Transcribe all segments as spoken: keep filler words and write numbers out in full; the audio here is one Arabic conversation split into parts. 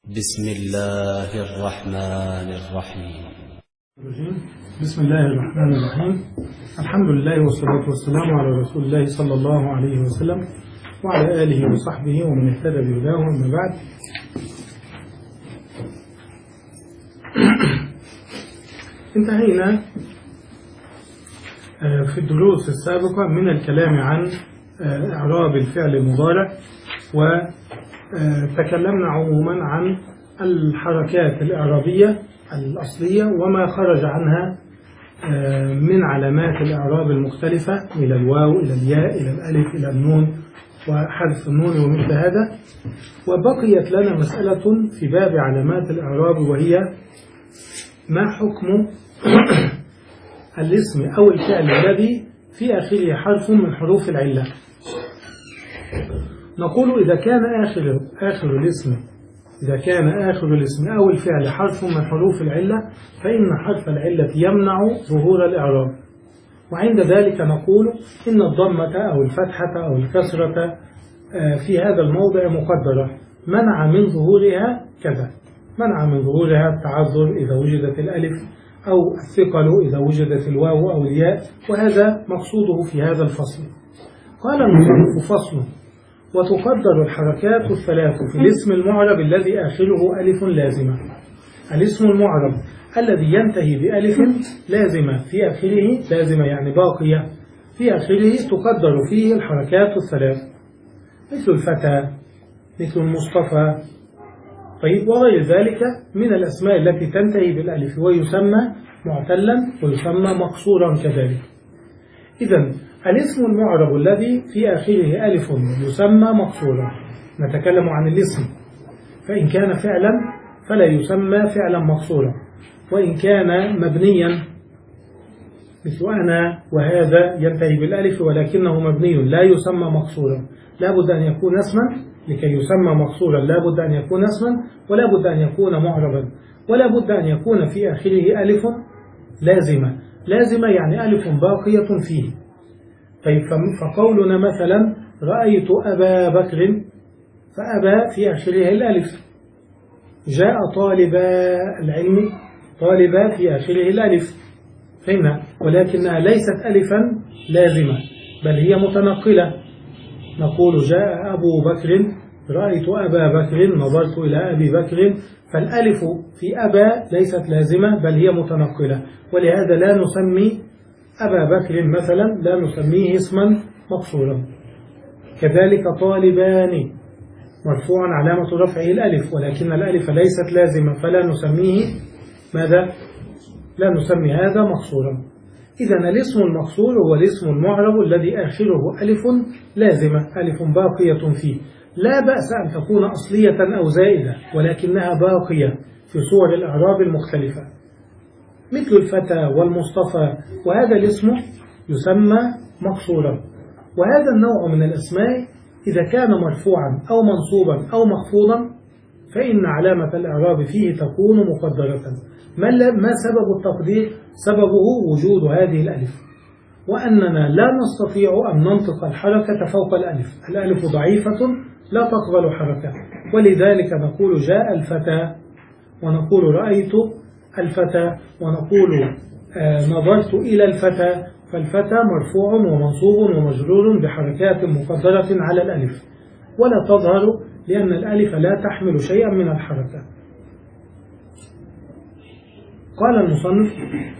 بسم الله الرحمن الرحيم. بسم الله الرحمن الرحيم. الحمد لله والصلاة والسلام على رسول الله صلى الله عليه وسلم وعلى آله وصحبه ومن اهتدى بهداه. أما بعد، انتهينا في الدروس السابقة من الكلام عن إعراب الفعل المضارع، وتكلمنا عموما عن الحركات الإعرابية الأصلية وما خرج عنها من علامات الإعراب المختلفة، إلى الواو، إلى الياء، إلى الألف، إلى النون وحذف النون ومثل هذا. وبقيت لنا مسألة في باب علامات الإعراب، وهي ما حكم الاسم أو الفعل الذي في آخره حرف من حروف العلة. نقول إذا كان آخر آخر الاسم إذا كان آخر الاسم أو الفعل حرف من حروف العلة فإن حرف العلة يمنع ظهور الإعراب، وعند ذلك نقول إن الضمة أو الفتحة أو الكسرة في هذا الموضع مقدرة، منع من ظهورها كذا، منع من ظهورها التعذر إذا وجدت الألف، أو الثقل إذا وجدت الواو أو الياء، وهذا مقصوده في هذا الفصل. قال المصنف: فصل: وتقدر الحركات الثلاث في الاسم المعرب الذي آخره ألف لازمة. الاسم المعرب الذي ينتهي بألف لازمة في آخره، لازمة يعني باقية في آخره، تقدر فيه الحركات الثلاث، مثل الفتى، مثل المصطفى، طيب، وغير ذلك من الأسماء التي تنتهي بالألف، ويسمى معتلا ويسمى مقصورا كذلك. إذن الاسم المعرب الذي في آخره ألف يسمى مقصورا. نتكلم عن الاسم، فإن كان فعلا فلا يسمى فعلا مقصورا، وإن كان مبنيا مثل أنا وهذا ينتهي بالألف ولكنه مبني لا يسمى مقصورا. لا بد أن يكون اسما لكي يسمى مقصورا، لا بد أن يكون اسما، ولا بد أن يكون معربا، ولا بد أن يكون في آخره ألف لازمة. لازمة يعني ألف باقية فيه. طيب، فقولنا مثلا رأيت أبا بكر، فأبا في آخره الألف. جاء طالب العلم، طالب في آخره الألف، فهمنا، ولكنها ليست ألفا لازمة بل هي متنقلة. نقول جاء أبو بكر، رأيت أبا بكر، نظرت إلى أبي بكر، فالألف في أبا ليست لازمة بل هي متنقلة، ولهذا لا نسمي أبا بكر مثلا لا نسميه اسما مقصورا. كذلك طالبان مرفوعا علامة رفعه الألف، ولكن الألف ليست لازمة فلا نسميه ماذا؟ لا نسمي هذا مقصورا. إذن الاسم المقصور هو الاسم المعرب الذي آخره ألف لازمة، ألف باقية فيه، لا بأس أن تكون أصلية أو زائدة، ولكنها باقية في صور الإعراب المختلفة، مثل الفتى والمصطفى، وهذا الاسم يسمى مقصورا. وهذا النوع من الأسماء إذا كان مرفوعا أو منصوبا أو مخفوضا فإن علامة الإعراب فيه تكون مقدرة. ما سبب التقدير؟ سببه وجود هذه الألف، وأننا لا نستطيع أن ننطق الحركة فوق الألف، الألف ضعيفة لا تقبل حركة، ولذلك نقول جاء الفتى، ونقول رأيت الفتى، ونقول آه نظرت إلى الفتى. فالفتى مرفوع ومنصوب ومجرور بحركات مقدرة على الألف، ولا تظهر لأن الألف لا تحمل شيئا من الحركة. قال المصنف: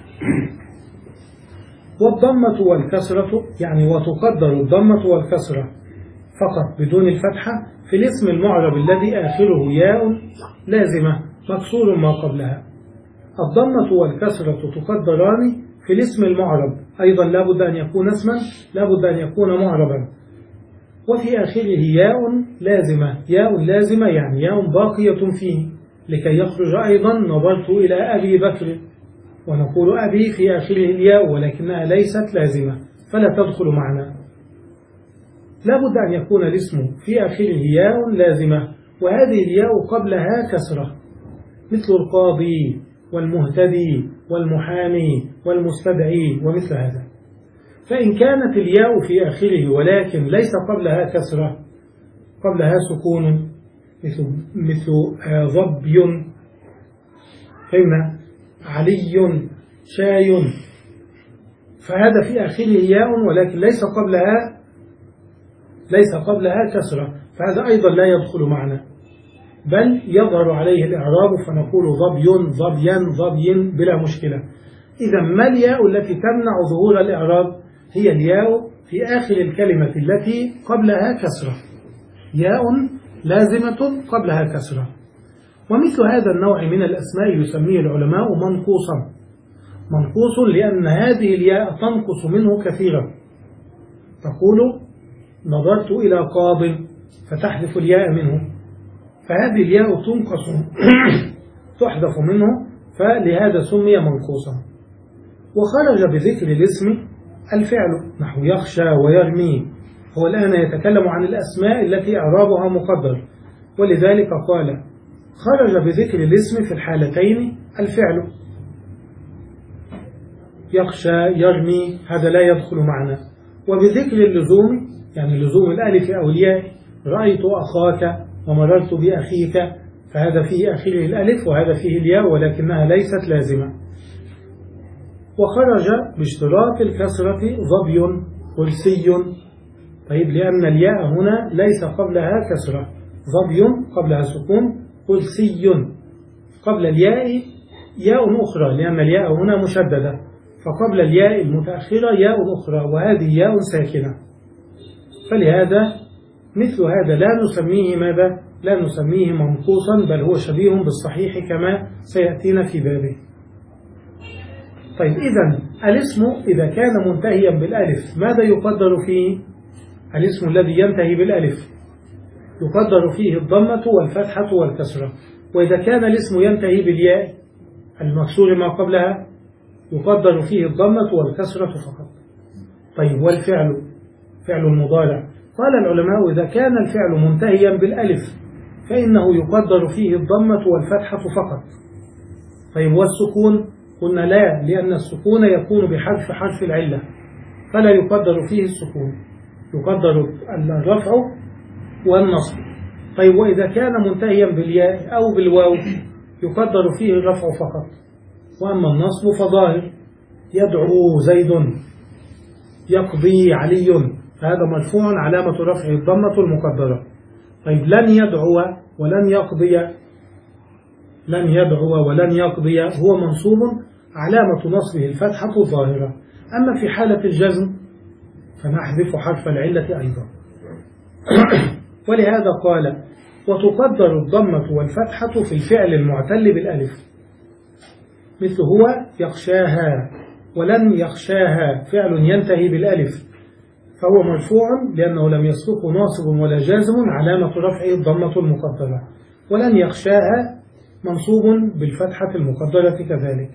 والضمة والكسرة، يعني وتقدر الضمة والكسرة فقط بدون الفتحة في الاسم المعرب الذي آخره ياء لازمة مكسور ما قبلها. الضمة والكسرة تقدران في الاسم المعرب، أيضا لا بد أن يكون اسما، لا بد أن يكون معربا، وفي آخره ياء لازمة. ياء لازمة يعني ياء باقية فيه، لكي يخرج أيضا نظرت إلى أبي بكر، ونقول أبي في آخره الياء ولكنها ليست لازمة فلا تدخل معنا. لا بد أن يكون الاسم في آخره ياء لازمة، وهذه الياء قبلها كسرة، مثل القاضي والمهتدي والمحامي والمستدعي ومثل هذا. فإن كانت الياء في آخره ولكن ليس قبلها كسرة، قبلها سكون، مثل, مثل ظبي، فهمنا، علي، شاي، فهذا في آخره ياء ولكن ليس قبلها ليس قبلها كسرة، فهذا أيضا لا يدخل معنا، بل يظهر عليه الإعراب فنقول ظبي ظبيا ظبي بلا مشكلة. إذا ما الياء التي تمنع ظهور الإعراب؟ هي الياء في آخر الكلمة التي قبلها كسرة، ياء لازمة قبلها كسرة. ومثل هذا النوع من الأسماء يسميه العلماء منقوصا، منقوص لأن هذه الياء تنقص منه كثيرا. تقول نظرت إلى قاض فتحذف الياء منه، فهذه الياء تنقص تحذف منه، فلهذا سمي منقوصا. وخرج بذكر الاسم الفعل نحو يخشى ويرمي. هو الآن يتكلم عن الأسماء التي إعرابها مقدر، ولذلك قال خرج بذكر الاسم في الحالتين الفعل. يخشى يرمي هذا لا يدخل معنا. وبذكر اللزوم يعني لزوم الألف أو الياء، رأيت أخاك ومررت بأخيك، فهذا فيه أخيره الألف وهذا فيه الياء ولكنها ليست لازمة. وخرج باشتراط الكسرة ظبي قلسي، طيب لأن الياء هنا ليس قبلها كسرة، ظبي قبلها سكون، قلسي قبل الياء ياء أخرى لأن الياء هنا مشددة، فقبل الياء المتأخرة ياء أخرى وهذه ياء ساكنة، فلهذا مثل هذا لا نسميه ماذا؟ لا نسميه منقوصا، بل هو شبيه بالصحيح كما سيأتينا في بابه. طيب إذن الاسم إذا كان منتهيا بالألف ماذا يقدر فيه؟ الاسم الذي ينتهي بالألف يقدر فيه الضمة والفتحة والكسرة. وإذا كان الاسم ينتهي بالياء المكسور ما قبلها يقدر فيه الضمة والكسرة فقط. طيب والفعل فعل المضارع، قال العلماء إذا كان الفعل منتهيا بالألف فإنه يقدر فيه الضمة والفتحة فقط. طيب والسكون؟ قلنا لا، لأن السكون يكون بحذف حرف العلة فلا يقدر فيه السكون، يقدر الرفع والنصب. طيب وإذا كان منتهيا بالياء أو بالواو يقدر فيه الرفع فقط، وأما النصب فظاهر، يدعو زيد، يقضي علي، فهذا مرفوع علامة رفعه الضمة المقدرة. طيب لن يدعو ولن يقضي، لن يدعو ولن يقضي هو منصوب علامة نصبه الفتحة الظاهرة. أما في حالة الجزم فنحذف حرف العلة أيضا. ولهذا قال وتقدر الضمة والفتحة في الفعل المعتل بالألف، مثل هو يخشاها ولن يخشاها فعل ينتهي بالألف فهو مرفوع لأنه لم يسبقه ناصب ولا جازم علامة رفعه الضمة المقدرة، ولن يخشاها منصوب بالفتحة المقدرة كذلك.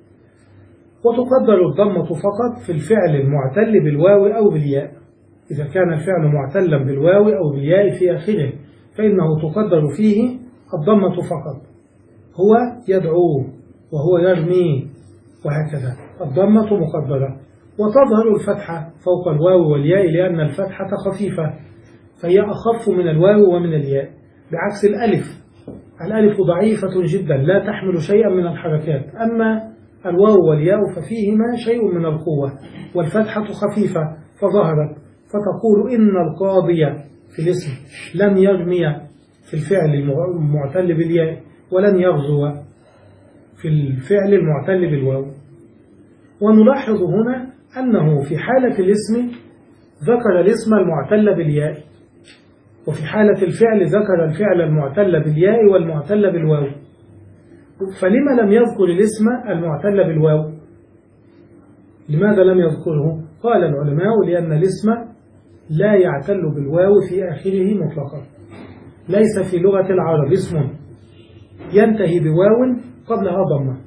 وتقدر الضمة فقط في الفعل المعتل بالواو أو بالياء، إذا كان الفعل معتلا بالواو أو بالياء في آخره فإنه تقدر فيه الضمة فقط، هو يدعو وهو يرمي وهكذا الضمة مقدرة. وتظهر الفتحة فوق الواو والياء لأن الفتحة خفيفة فهي أخف من الواو ومن الياء، بعكس الألف، الألف ضعيفة جدا لا تحمل شيئا من الحركات، أما الواو والياء ففيهما شيء من القوة، والفتحة خفيفة فظهرت، فتقول إن القاضي في الاسم لن يرمي في الفعل المعتل بالياء ولن يغزو في الفعل المعتل بالواو. ونلاحظ هنا أنه في حالة الاسم ذكر الاسم المعتل بالياء، وفي حالة الفعل ذكر الفعل المعتل بالياء والمعتل بالواو، فلما لم يذكر الاسم المعتل بالواو؟ لماذا لم يذكره؟ قال العلماء لأن الاسم لا يعتل بالواو في آخره مطلقا، ليس في لغة العرب اسم ينتهي بواو قبلها ضمة،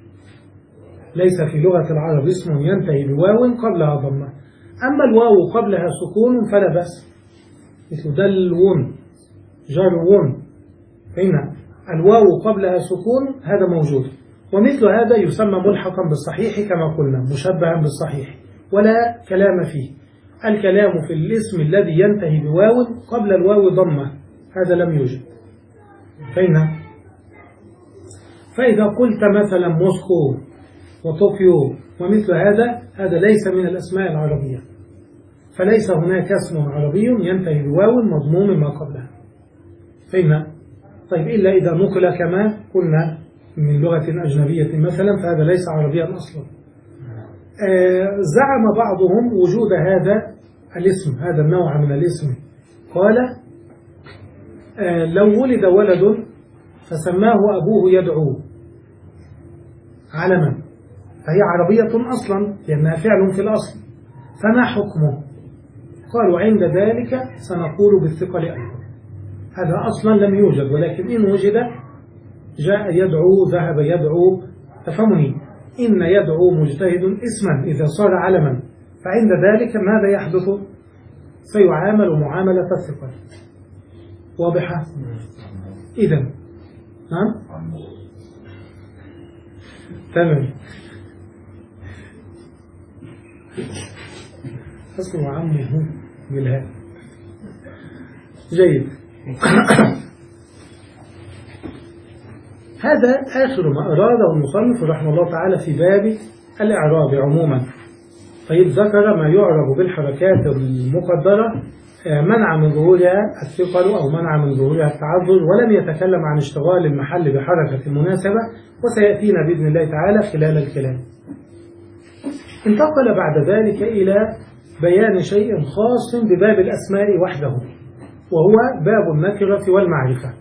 ليس في لغة العرب اسم ينتهي بواو قبلها ضمة، أما الواو قبلها سكون فلا بأس، مثل دلو جرو، فإن الواو قبلها سكون هذا موجود، ومثل هذا يسمى ملحقا بالصحيح كما قلنا مشبها بالصحيح ولا كلام فيه. الكلام في الاسم الذي ينتهي بواو قبل الواو ضمة هذا لم يوجد، فإن فإذا قلت مثلا موسكو وطوكيو ومثل هذا، هذا ليس من الأسماء العربية، فليس هناك اسم عربي ينتهي بواو مضموم ما قبلها. فإن طيب إلا إذا نقل كما قلنا من لغة أجنبية مثلا، فهذا ليس عربيا أصلا. آه زعم بعضهم وجود هذا الاسم، هذا النوع من الاسم. قال آه لو ولد ولد فسماه أبوه يدعو علما، فهي عربية أصلا لأنها فعل في الأصل، فما حكمه؟ قالوا عند ذلك سنقول بالثقل أيضا، هذا أصلا لم يوجد، ولكن إن وجد جاء يدعو، ذهب يدعو، تفهمني؟ إن يدعو مجتهد اسما إذا صار علما، فعند ذلك ماذا يحدث؟ سيعامل معاملة الثقل. واضحة؟ إذا نعم تمام. اسمه عمه بالهاء. جيد. هذا آخر ما أراده المصنف رحمه الله تعالى في باب الإعراب عموما. طيب ذكر ما يعرب بالحركات المقدرة منع من ظهورها الثقل أو منع من ظهورها التعذر، ولم يتكلم عن اشتغال المحل بحركة المناسبة، وسيأتينا بإذن الله تعالى خلال الكلام. انتقل بعد ذلك إلى بيان شيء خاص بباب الأسماء وحده، وهو باب النكرة والمعرفة.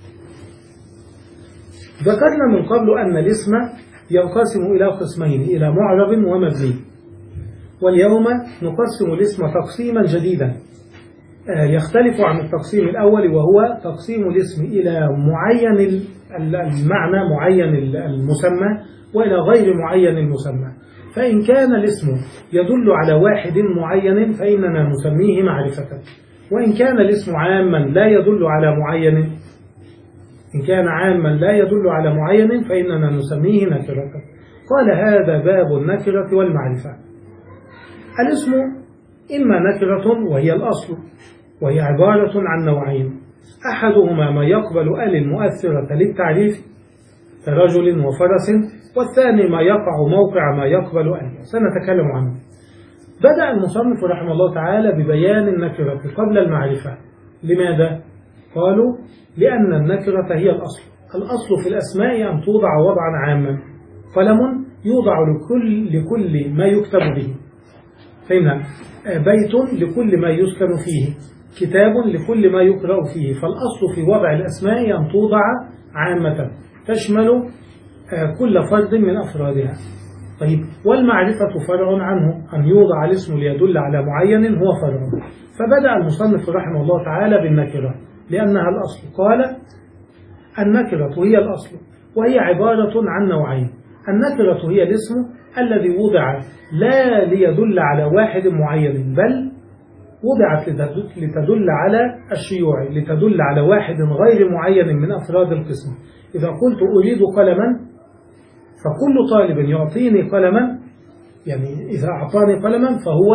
ذكرنا من قبل أن الاسم ينقسم إلى قسمين، إلى معرب ومبني، واليوم نقسم الاسم تقسيما جديدا يختلف عن التقسيم الأول، وهو تقسيم الاسم إلى معين المعنى، معين المسمى، وإلى غير معين المسمى. فإن كان الاسم يدل على واحد معين فإننا نسميه معرفة، وإن كان الاسم عاما لا يدل على معين، إن كان عاما لا يدل على معين فإننا نسميه نكرة. قال هذا باب النكرة والمعرفة. الاسم إما نكرة وهي الأصل، وهي عبارة عن نوعين، أحدهما ما يقبل ال المؤثرة للتعريف كرجل وفرس، والثاني ما يقع موقع ما يقبل ال، سنتكلم عنه. بدأ المصنف رحمه الله تعالى ببيان النكرة قبل المعرفة. لماذا؟ قالوا لأن النكرة هي الأصل. الأصل في الأسماء أن توضع وضعا عاما، قلم يوضع لكل, لكل ما يكتب به، فهمنا؟ بيت لكل ما يسكن فيه، كتاب لكل ما يقرأ فيه. فالأصل في وضع الأسماء أن توضع عامة تشمل كل فرد من أفرادها. طيب والمعرفة فرع عنه، أن يوضع الاسم ليدل على معين هو فرع. فبدأ المصنف رحمه الله تعالى بالنكرة لأنها الأصل. قال النكرة هي الأصل، وهي عبارة عن نوعين. النكرة هي الاسم الذي وضع لا ليدل على واحد معين، بل وضعت لتدل على الشيوع، لتدل على واحد غير معين من أفراد القسم. إذا قلت أريد قلما فكل طالب يعطيني قلما، يعني إذا أعطاني قلما فهو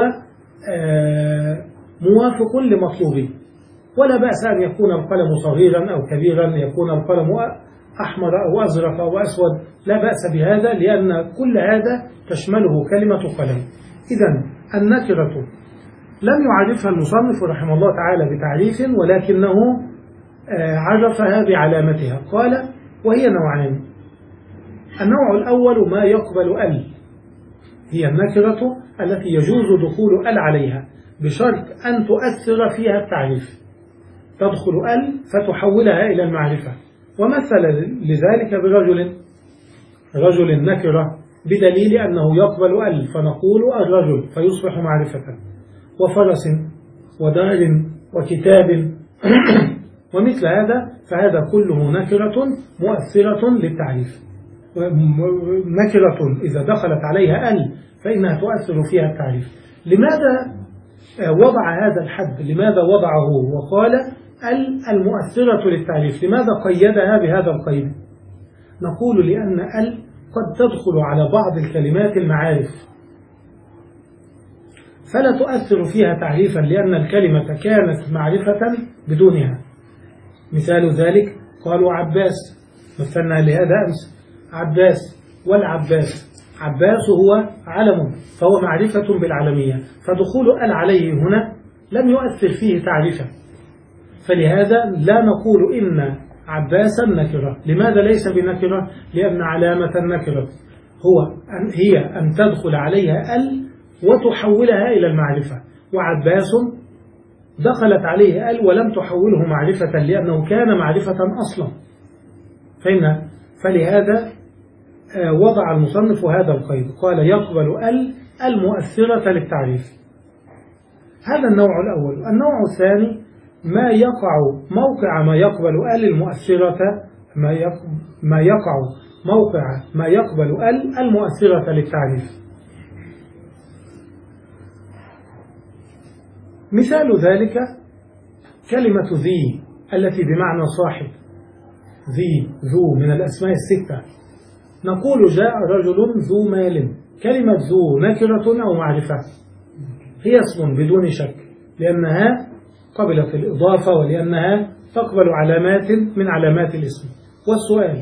موافق لمطلوبي، ولا بأس أن يكون القلم صغيرا أو كبيرا، يكون القلم أحمر أو أزرق أو أسود، لا بأس بهذا، لأن كل هذا تشمله كلمة قلم. إذن النكرة لم يعرفها المصنف رحمه الله تعالى بتعريف، ولكنه عرفها بعلامتها. قال وهي نوعان. النوع الأول ما يقبل ال، هي النكرة التي يجوز دخول ال عليها بشرط أن تؤثر فيها التعريف، تدخل ال فتحولها إلى المعرفة. ومثل لذلك برجل، رجل نكرة بدليل أنه يقبل ال فنقول الرجل فيصبح معرفة، وفرس ودار وكتاب ومثل هذا، فهذا كله نكرة مؤثرة للتعريف. نكرة إذا دخلت عليها ال فإنها تؤثر فيها التعريف. لماذا وضع هذا الحد؟ لماذا وضعه وقال ال المؤثرة للتعريف؟ لماذا قيدها بهذا القيد؟ نقول لأن ال قد تدخل على بعض الكلمات المعارف فلا تؤثر فيها تعريفا، لأن الكلمة كانت معرفة بدونها. مثال ذلك قالوا عباس، مثلنا لهذا أمس عباس والعباس، عباس هو علم فهو معرفة بالعلمية، فدخول ال عليه هنا لم يؤثر فيه تعريفا، فلهذا لا نقول إن عباسا نكرة. لماذا ليس بنكرة؟ لأن علامة النكرة هو أن هي أن تدخل عليها ال وتحولها إلى المعرفة، وعباس دخلت عليه ال ولم تحوله معرفة لأنه كان معرفة أصلا. فإن فلهذا وضع المصنف هذا القيد، قال يقبل ال المؤثرة للتعريف. هذا النوع الأول. النوع الثاني ما يقع موقع ما يقبل ال المؤثرة، ما ما يقع موقع ما يقبل ال المؤثرة للتعريف. مثال ذلك كلمة ذي التي بمعنى صاحب، ذي ذو من الأسماء الستة. نقول جاء رجل ذو مال، كلمة ذو نكرة أو معرفة؟ هي اسم بدون شك، لأنها قبلت الإضافة ولأنها تقبل علامات من علامات الاسم. والسؤال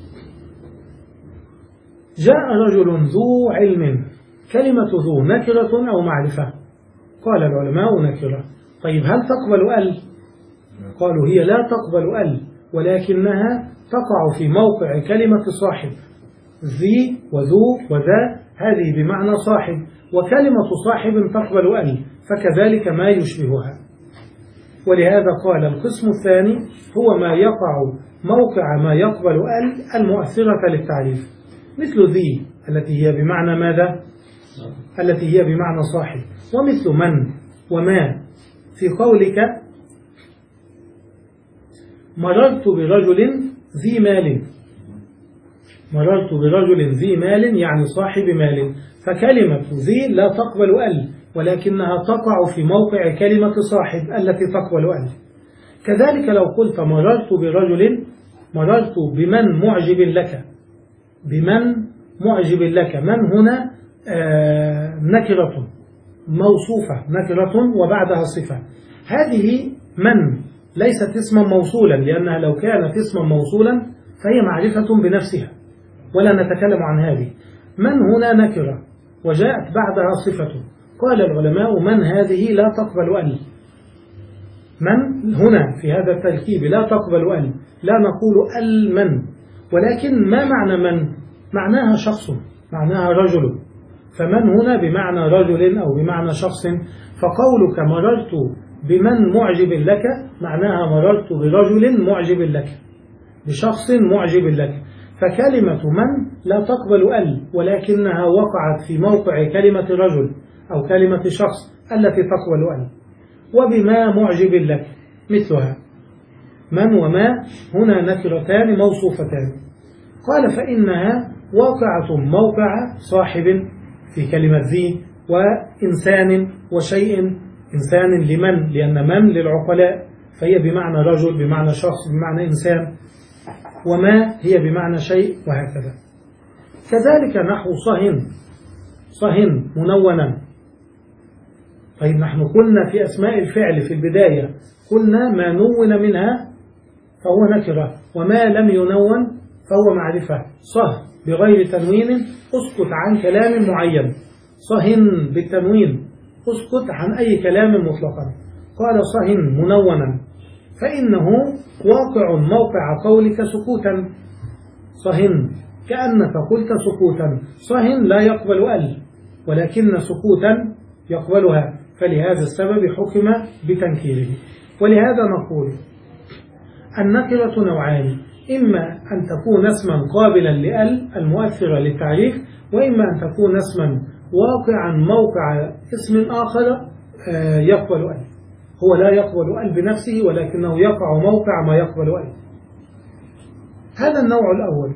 جاء رجل ذو علم، كلمة ذو نكرة أو معرفة؟ قال العلماء نكرة. طيب هل تقبل ال؟ قالوا هي لا تقبل ال، ولكنها تقع في موقع كلمة صاحب، ذي وذو وذا هذه بمعنى صاحب، وكلمة صاحب تقبل ال، فكذلك ما يشبهها. ولهذا قال القسم الثاني هو ما يقع موقع ما يقبل ال المؤثرة للتعريف، مثل ذي التي هي بمعنى ماذا؟ التي هي بمعنى صاحب، ومثل من وما في قولك مررت برجل ذي مال، مررت برجل ذي مال يعني صاحب مال، فكلمة ذي لا تقبل ال، ولكنها تقع في موقع كلمة صاحب التي تقبل ال. كذلك لو قلت مررت برجل، مررت بمن معجب لك، بمن معجب لك، من هنا آه نكرة موصوفة، نكرة وبعدها صفة. هذه من ليست اسما موصولا، لأنها لو كانت اسما موصولا فهي معرفة بنفسها ولا نتكلم عن هذه. من هنا نكرة وجاءت بعدها صفة، قال العلماء من هذه لا تقبل ال، من هنا في هذا التركيب لا تقبل ال، لا نقول ال من، ولكن ما معنى من؟ معناها شخص، معناها رجل، فمن هنا بمعنى رجل أو بمعنى شخص. فقولك مررت بمن معجب لك معناها مررت برجل معجب لك، بشخص معجب لك، فكلمة من لا تقبل ال، ولكنها وقعت في موقع كلمة رجل أو كلمة شخص التي تقبل ال. وبما معجب لك مثلها، من وما هنا نكرتان موصوفتان. قال فإنها واقعة موقع صاحب في كلمة ذي، وإنسان وشيء، إنسان لمن لأن من للعقلاء، فهي بمعنى رجل بمعنى شخص بمعنى إنسان، وما هي بمعنى شيء، وهكذا. كذلك نحو صهن، صهن منونا. طيب نحن قلنا في أسماء الفعل في البداية قلنا ما نون منها فهو نكرة، وما لم ينون فهو معرفة. صه بغير تنوين اسكت عن كلام معين، صهن بالتنوين اسكت عن أي كلام مطلقا. قال صهن منونا فإنه واقع موقع قولك سكوتا، صهن كأنك قلت سكوتا، صهن لا يقبل ال، ولكن سكوتا يقبلها، فلهذا السبب حكم بتنكيره. ولهذا نقول النكرة نوعان، إما أن تكون اسما قابلا لأل المؤثرة للتعريف، وإما أن تكون اسما واقعا موقع اسم آخر يقبل ال. هو لا يقبل ال بنفسه، ولكنه يقع موقع ما يقبل ال. هذا النوع الأول.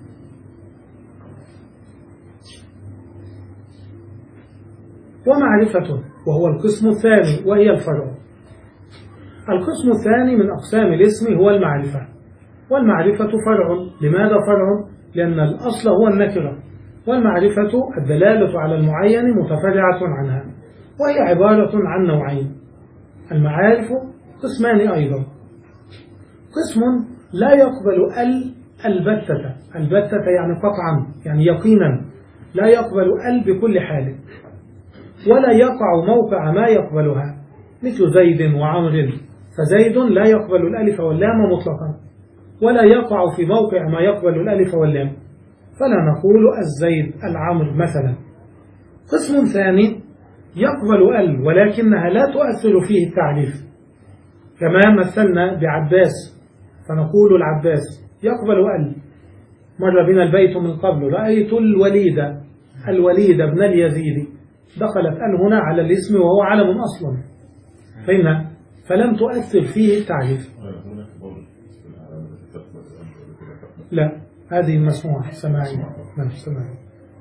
ومعرفة وهو القسم الثاني وهي الفرع. القسم الثاني من أقسام الاسم هو المعرفة، والمعرفة فرع. لماذا فرع؟ لأن الأصل هو النكرة، والمعرفة الدلالة على المعين متفرعة عنها، وهي عبارة عن نوعين. المعارف قسمان أيضا، قسم لا يقبل ال البتة. البتة يعني قطعا، يعني يقينا، لا يقبل ال بكل حال، ولا يقع موقع ما يقبلها، مثل زيد وعمر، فزيد لا يقبل الألف واللام مطلقا، ولا يقع في موقع ما يقبل الألف واللام، فلا نقول الزيد العمر مثلا. قسم ثاني يقبل ال ولكنها لا تؤثر فيه التعريف، كما مثلنا بعباس فنقول العباس يقبل ال. مر بنا البيت من قبل رأيت الوليد، الوليد بن اليزيد، دخلت ال هنا على الاسم وهو علم أصلا، فإن فلم تؤثر فيه التعريف. لا، هذه مسموعة سماعية. نعم سماعية.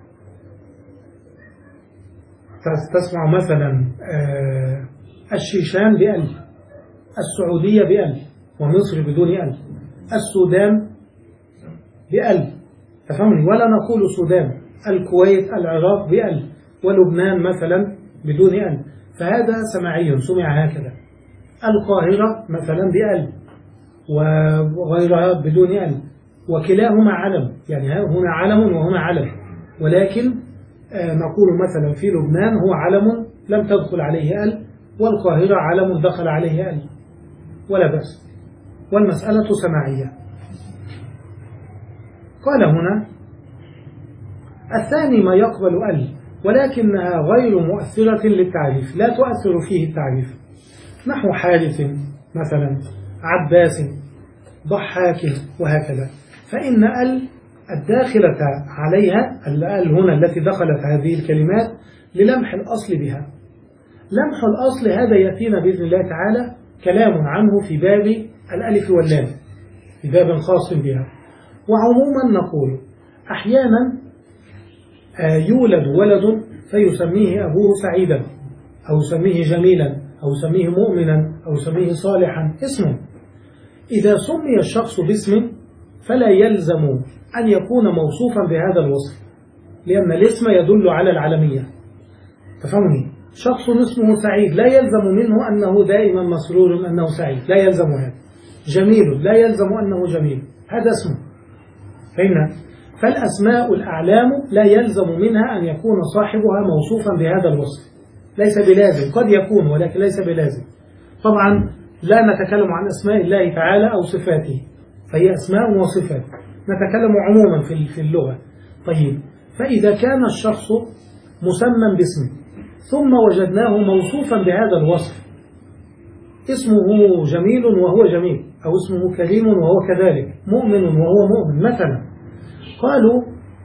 تسمع مثلا الشيشان بأل، السعودية بأل، ومصر بدون أل، السودان بأل، تفهمني؟ ولا نقول السودان، الكويت، العراق بأل، ولبنان مثلا بدون أل، فهذا سماعي سمع هكذا. القاهرة مثلا بأل وغيرها بدون أل، وكلاهما علم، يعني هنا علم وهنا علم، ولكن نقول مثلا في لبنان هو علم لم تدخل عليه أل، والقاهرة علم دخل عليه أل، ولا بأس، والمسألة سماعية. قال هنا الثاني ما يقبل أل ولكنها غير مؤثرة للتعريف، لا تؤثر فيه التعريف، نحو حارث مثلا، عباس، ضحاك، وهكذا، فإن ال الداخلة عليها، الأل هنا التي دخلت هذه الكلمات للمح الأصل بها. لمح الأصل هذا يأتينا بإذن الله تعالى كلام عنه في باب الألف واللام، في باب خاص بها. وعموما نقول أحيانا يولد ولد فيسميه أبوه سعيدا، أو يسميه جميلا، أو يسميه مؤمنا، أو يسميه صالحا، اسمه. إذا سمي الشخص باسم فلا يلزم أن يكون موصوفا بهذا الوصف، لأن الاسم يدل على العلمية، تفهمني؟ شخص اسمه سعيد لا يلزم منه أنه دائما مسرور أنه سعيد، لا يلزم هذا. جميل لا يلزم أنه جميل، هذا اسمه، فإن فالأسماء الأعلام لا يلزم منها أن يكون صاحبها موصوفا بهذا الوصف، ليس بلازم، قد يكون ولكن ليس بلازم. طبعا لا نتكلم عن أسماء الله تعالى أو صفاته، فهي أسماء وصفات، نتكلم عموما في اللغة. طيب، فإذا كان الشخص مسمى باسم ثم وجدناه موصوفا بهذا الوصف، اسمه جميل وهو جميل، أو اسمه كريم وهو كذلك، مؤمن وهو مؤمن مثلا، قالوا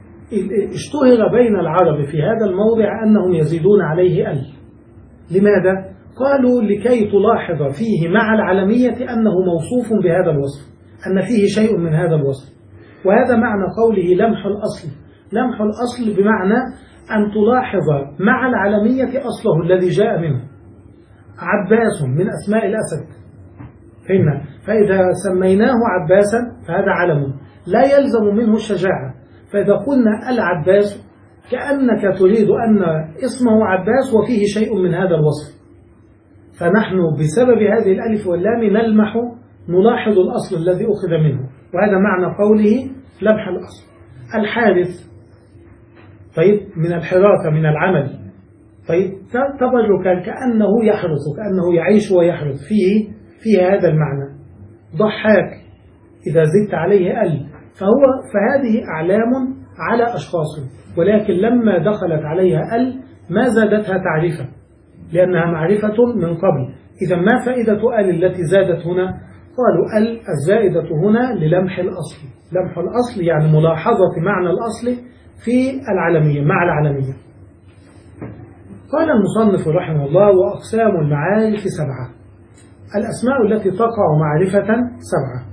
اشتهر بين العرب في هذا الموضع أنهم يزيدون عليه ال. لماذا؟ قالوا لكي تلاحظ فيه مع العلمية أنه موصوف بهذا الوصف، أن فيه شيء من هذا الوصف. وهذا معنى قوله لمح الأصل. لمح الأصل بمعنى أن تلاحظ مع العلمية أصله الذي جاء منه. عباس من أسماء الأسد، فإن فإذا سميناه عباسا فهذا علم لا يلزم منه الشجاعة، فإذا قلنا العباس كأنك تريد أن اسمه عباس وفيه شيء من هذا الوصف، فنحن بسبب هذه الألف واللام نلمح نلاحظ الأصل الذي أخذ منه، وهذا معنى قوله لمح الأصل. الحارث، طيب، من الحراثة من العمل، طيب، تبرك كأنه يحرث، كأنه يعيش ويحرث، فيه فيه هذا المعنى. ضحاك إذا زدت عليه ال، فهو فهذه أعلام على أشخاص، ولكن لما دخلت عليها ال ما زادتها تعريفا، لأنها معرفة من قبل. إذا ما فائدة ال التي زادت هنا؟ قالوا ال الزائدة هنا للمح الأصل. لمح الأصل يعني ملاحظة معنى الأصل في العلمية، مع العلمية. قال المصنف رحمه الله: وأقسام المعارف سبعة. الأسماء التي تقع معرفة سبعة: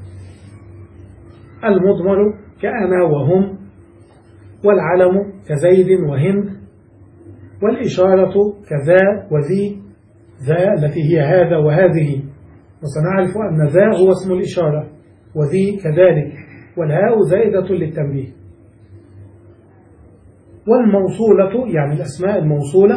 المضمر كأنا وهم، والعلم كزيد وهند، والإشارة كذا وذي، ذا التي هي هذا وهذه، وسنعرف أن ذا هو اسم الإشارة، وذي كذلك، والهاء زائدة للتنبيه. والموصولة يعني الأسماء الموصولة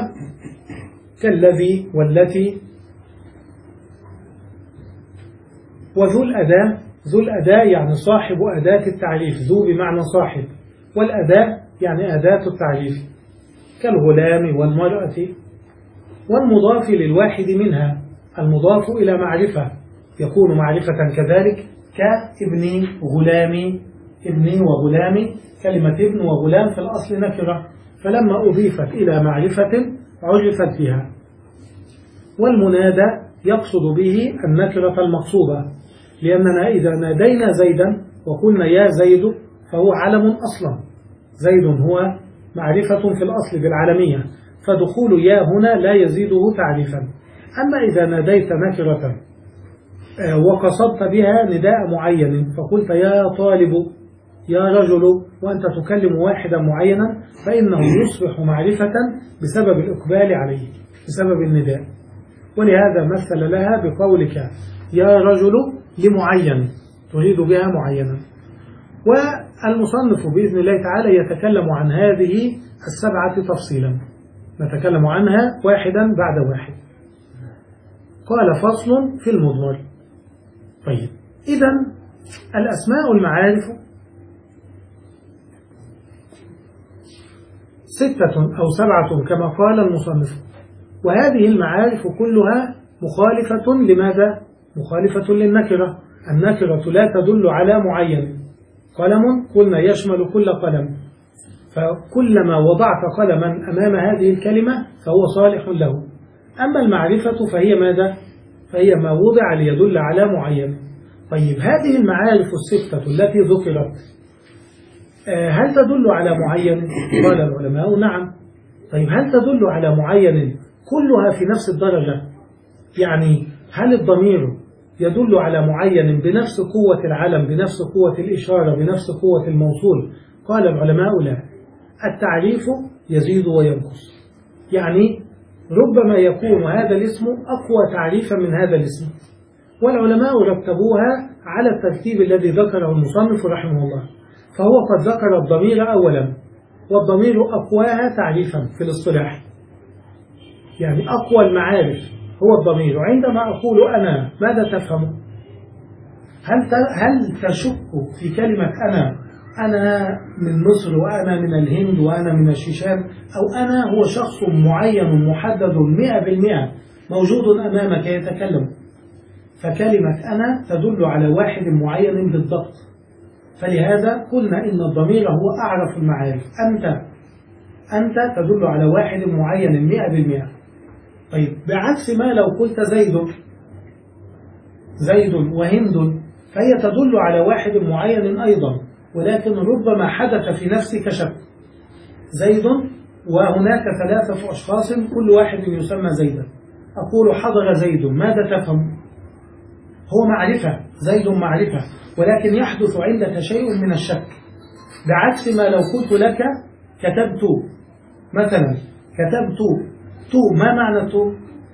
كالذي والتي. وذو الأداة ذو الأداة يعني صاحب أداة التعريف، ذو بمعنى صاحب، والأداة يعني أداة التعريف كالغلام والمرأة. والمضاف للواحد منها، المضاف إلى معرفة يكون معرفة كذلك كابني غلامي، ابني وغلامي، كلمة ابن وغلام في الأصل نكرة، فلما أضيفت إلى معرفة عرفت بها. والمنادى يقصد به النكرة المقصودة، لأننا إذا نادينا زيدا وقلنا يا زيد فهو علم أصلا، زيد هو معرفة في الأصل بالعالمية، فدخول يا هنا لا يزيده تعريفا. أما إذا ناديت نكرة وقصدت بها نداء معين فقلت يا طالب يا رجل وأنت تكلم واحدا معينا، فإنه يصبح معرفة بسبب الإقبال عليه، بسبب النداء. ولهذا مثل لها بقولك يا رجل لمعين، تريد بها معينا. والمصنف بإذن الله تعالى يتكلم عن هذه السبعة تفصيلا، نتكلم عنها واحدا بعد واحد. قال فصل في المضمر. طيب، إذن الأسماء المعارف ستة أو سبعة كما قال المصنف، وهذه المعارف كلها مخالفة لماذا؟ مخالفة للنكرة. النكرة لا تدل على معين. قلم قلنا يشمل كل قلم، فكلما وضعت قلما أمام هذه الكلمة فهو صالح له. أما المعرفة فهي ماذا؟ فهي ما وضع ليدل على معين. طيب، هذه المعارف الستة التي ذكرت هل تدل على معين؟ قال العلماء نعم. طيب، هل تدل على معين كلها في نفس الدرجة؟ يعني هل الضمير يدل على معين بنفس قوة العلم، بنفس قوة الإشارة، بنفس قوة الموصول؟ قال العلماء لا، التعريف يزيد وينقص. يعني ربما يكون هذا الاسم أقوى تعريفا من هذا الاسم، والعلماء رتبوها على الترتيب الذي ذكره المصنف رحمه الله. فهو قد ذكر الضمير أولا، والضمير أقواها تعريفا في الاصطلاح، يعني أقوى المعارف هو الضمير. عندما أقول أنا ماذا تفهم؟ هل هل تشك في كلمة أنا أنا من مصر وأنا من الهند وأنا من الشيشان، أو أنا هو شخص معين محدد مئة بالمئة موجود أمامك يتكلم؟ فكلمة أنا تدل على واحد معين بالضبط، فلهذا قلنا إن الضمير هو أعرف المعارف. أنت أنت تدل على واحد معين مئة بالمئة. طيب، بعكس ما لو قلت زيد زيد وهند فهي تدل على واحد معين أيضا، ولكن ربما حدث في نفسك شك. زيد وهناك ثلاثة أشخاص كل واحد يسمى زيدا، أقول حضر زيد، ماذا تفهم؟ هو معرفة، زيد معرفة، ولكن يحدث عندك شيء من الشك، بعكس ما لو قلت لك كتبت مثلا، كتبت تو، ما معنى تو؟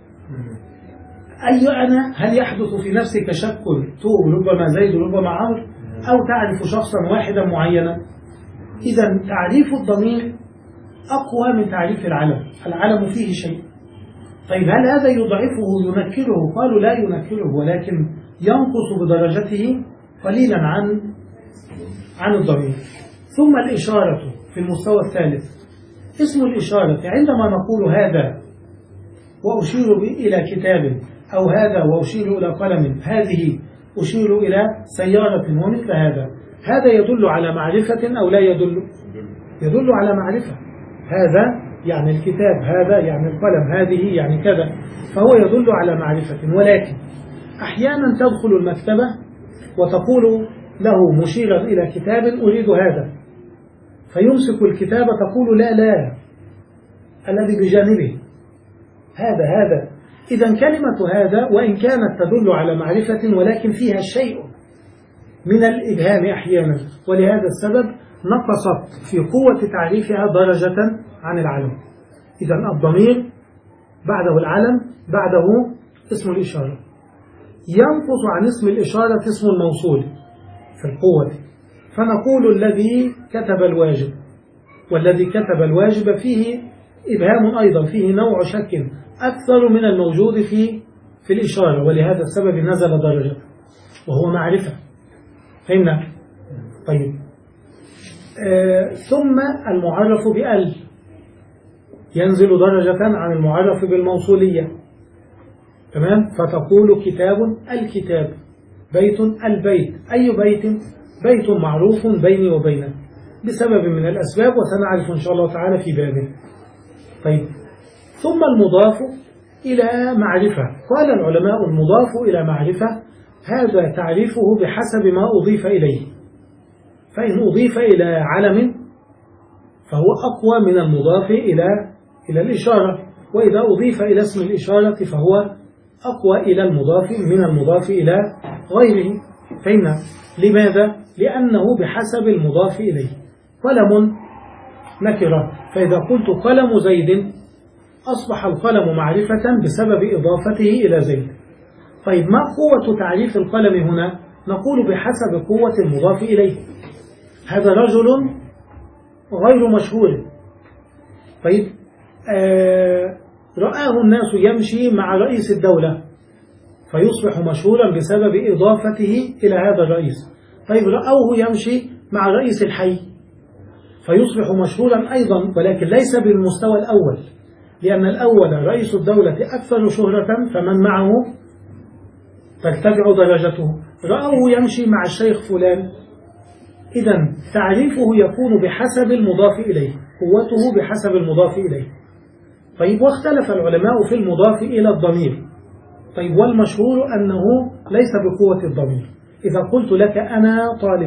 أي أنا؟ هل يحدث في نفسك شك تو ربما زيد ربما عمرو، أو تعرف شخصا واحدا معينا؟ إذا تعريف الضمير أقوى من تعريف العلم، العلم فيه شيء. طيب، هل هذا يضعفه ينكره؟ قالوا لا ينكره، ولكن ينقص بدرجته قليلا عن عن الضمير. ثم الإشارة في المستوى الثالث، اسم الإشارة عندما نقول هذا وأشير إلى كتاب، أو هذا وأشير إلى قلم، هذه أشير إلى سيارة ومثل هذا، هذا يدل على معرفة أو لا يدل؟ يدل على معرفة. هذا يعني الكتاب، هذا يعني القلم، هذه يعني كذا، فهو يدل على معرفة. ولكن أحيانا تدخل المكتبة وتقول له مشيرا إلى كتاب أريد هذا، فيمسك الكتاب تقول لا لا الذي بجانبه هذا هذا. إذا كلمة هذا وإن كانت تدل على معرفة ولكن فيها شيء من الإبهام أحيانا، ولهذا السبب نقصت في قوة تعريفها درجة عن العلم. إذا الضمير بعده العلم، بعده اسم الإشارة. ينقص عن اسم الإشارة اسم الموصول في القوة، فنقول الذي كتب الواجب، والذي كتب الواجب فيه إبهام أيضا، فيه نوع شك أكثر من الموجود في في الإشارة، ولهذا السبب نزل درجة وهو معرفة. فهمنا؟ طيب آه ثم المعرف بأل ينزل درجة عن المعرف بالموصولية، تمام؟ فتقول كتاب الكتاب، بيت البيت. أي بيت؟ بيت معروف بيني وبينه بسبب من الأسباب وسنعرف إن شاء الله تعالى في بابه. طيب ثم المضاف إلى معرفة. قال العلماء المضاف إلى معرفة هذا تعريفه بحسب ما أضيف إليه، فإن أضيف إلى علم فهو أقوى من المضاف إلى إلى الإشارة، وإذا أضيف إلى اسم الإشارة فهو أقوى إلى المضاف من المضاف إلى غيره. فهمنا؟ لماذا؟ لأنه بحسب المضاف إليه. قلم نكرة، فإذا قلت قلم زيد أصبح القلم معرفة بسبب إضافته إلى زيد. طيب ما قوة تعريف القلم هنا؟ نقول بحسب قوة المضاف إليه. هذا رجل غير مشهور، طيب آه رآه الناس يمشي مع رئيس الدولة فيصبح مشهورا بسبب إضافته إلى هذا الرئيس. طيب رأوه يمشي مع رئيس الحي فيصبح مشهورا أيضا، ولكن ليس بالمستوى الأول، لأن الأول رئيس الدولة أكثر شهرة فمن معه ترتفع درجته. رأوه يمشي مع الشيخ فلان، إذن تعريفه يكون بحسب المضاف إليه، قوته بحسب المضاف إليه. طيب واختلف العلماء في المضاف إلى الضمير. طيب والمشهور أنه ليس بقوة الضمير. إذا قلت لك أنا طالب،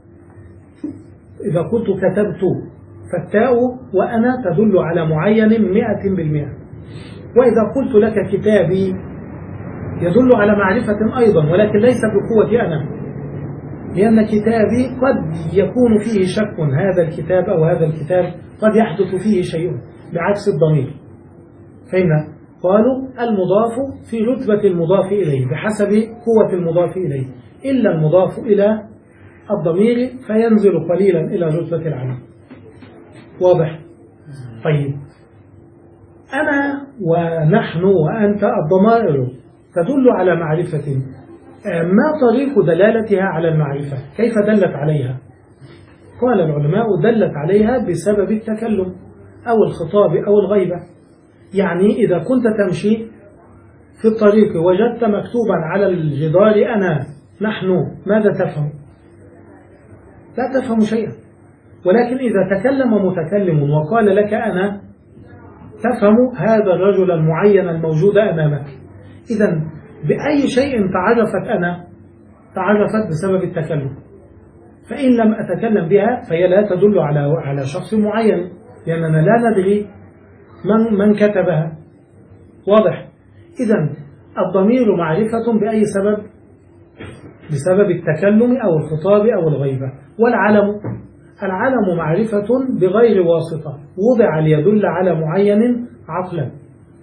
إذا قلت كتبت، فالتاء وأنا تدل على معين مئة بالمئة. وإذا قلت لك كتابي يدل على معرفة أيضا، ولكن ليس بقوة أنا، لأن كتابي قد يكون فيه شك، هذا الكتاب أو هذا الكتاب قد يحدث فيه شيء بعكس الضمير. فهمنا؟ قالوا المضاف في رتبة المضاف إليه بحسب قوة المضاف إليه، إلا المضاف إلى الضمير فينزل قليلا إلى رتبة العلم. واضح؟ طيب أنا ونحن وأنت الضمائر تدل على معرفة، ما طريق دلالتها على المعرفة؟ كيف دلت عليها؟ قال العلماء دلت عليها بسبب التكلم أو الخطاب أو الغيبة. يعني إذا كنت تمشي في الطريق وجدت مكتوبا على الجدار أنا نحن، ماذا تفهم؟ لا تفهم شيئا، ولكن إذا تكلم متكلم وقال لك أنا تفهم هذا الرجل المعين الموجود أمامك. إذن بأي شيء تعرفت أنا؟ تعرفت بسبب التكلم، فإن لم أتكلم بها فهي لا تدل على على شخص معين، لأننا لا ندري من من كتبها. واضح؟ إذن الضمير معرفة بأي سبب؟ بسبب التكلم أو الخطاب أو الغيبة. والعلم، العلم معرفة بغير واسطة، وضع ليدل على معين عقلا،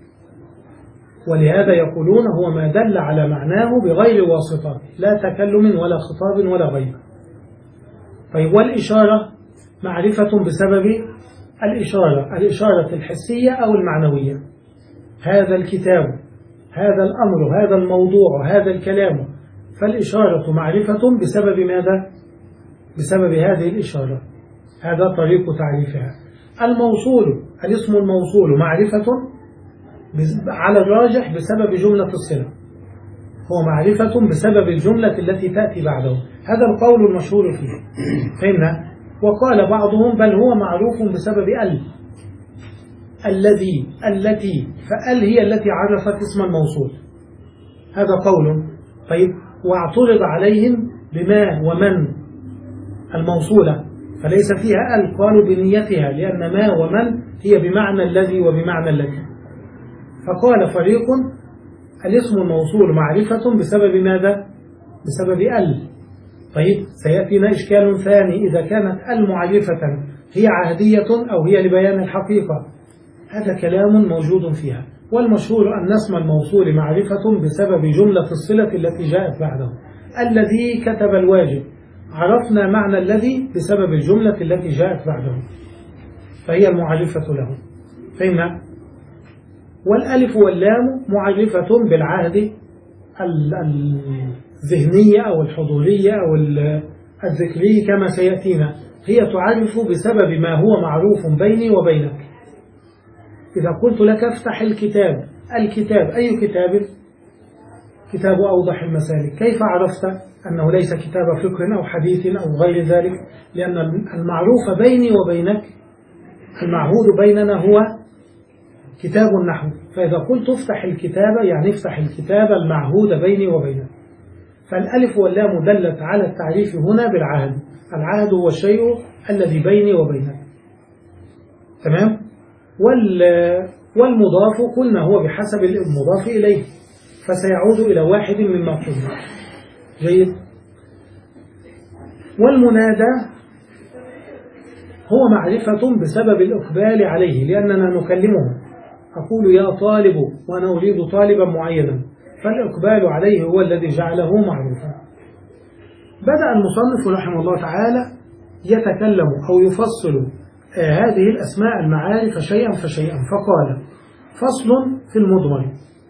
ولهذا يقولون هو ما دل على معناه بغير واسطة، لا تكلم ولا خطاب ولا غيبة. طيب والإشارة معرفة بسبب الإشارة، الإشارة الحسية أو المعنوية. هذا الكتاب، هذا الأمر، هذا الموضوع، هذا الكلام، فالإشارة معرفة بسبب ماذا؟ بسبب هذه الإشارة. هذا طريق تعريفها. الموصول، الاسم الموصول معرفة على الراجح بسبب جملة الصلة، هو معرفة بسبب الجملة التي تأتي بعده. هذا القول المشهور فيه. فهمنا؟ وقال بعضهم بل هو معروف بسبب ال، الذي، التي، فال هي التي عرفت اسم الموصول. هذا قول. طيب واعترض عليهم بما ومن الموصولة فليس فيها ال، قالوا بنيتها، لأن ما ومن هي بمعنى الذي وبمعنى التي. فقال فريق الاسم الموصول معرفة بسبب ماذا؟ بسبب ال. طيب سيأتينا إشكال ثاني، إذا كانت المعرفة هي عهدية أو هي لبيان الحقيقة، هذا كلام موجود فيها. والمشهور أن اسم الموصول معرفة بسبب جملة الصلة التي جاءت بعده. الذي كتب الواجب، عرفنا معنى الذي بسبب الجملة التي جاءت بعده، فهي المعرفة له. فهمنا؟ والألف واللام معرفة بالعهد الذهنية أو الحضورية أو الذكري كما سيأتينا هي تعرف بسبب ما هو معروف بيني وبينك. إذا قلت لك افتح الكتاب، الكتاب أي كتاب؟ كتاب أوضح المسالك. كيف عرفت أنه ليس كتاب فقه أو حديث أو غير ذلك؟ لأن المعروف بيني وبينك، المعهود بيننا هو كتاب النحو. فإذا قلت افتح الكتاب يعني افتح الكتاب المعهود بيني وبينك. فالألف واللام دلت على التعريف هنا بالعهد. العهد هو الشيء الذي بيني وبينك. تمام؟ والمضاف قلنا هو بحسب المضاف إليه، فسيعود إلى واحد مما قلنا. جيد. والمنادى هو معرفة بسبب الإقبال عليه، لأننا نكلمه. أقول يا طالب وأنا أريد طالبا معينا، فالإقبال عليه هو الذي جعله معروفا. بدأ المصنف رحمه الله تعالى يتكلم أو يفصل هذه الأسماء المعارف شيئا فشيئا، فقال فصل في المضمر.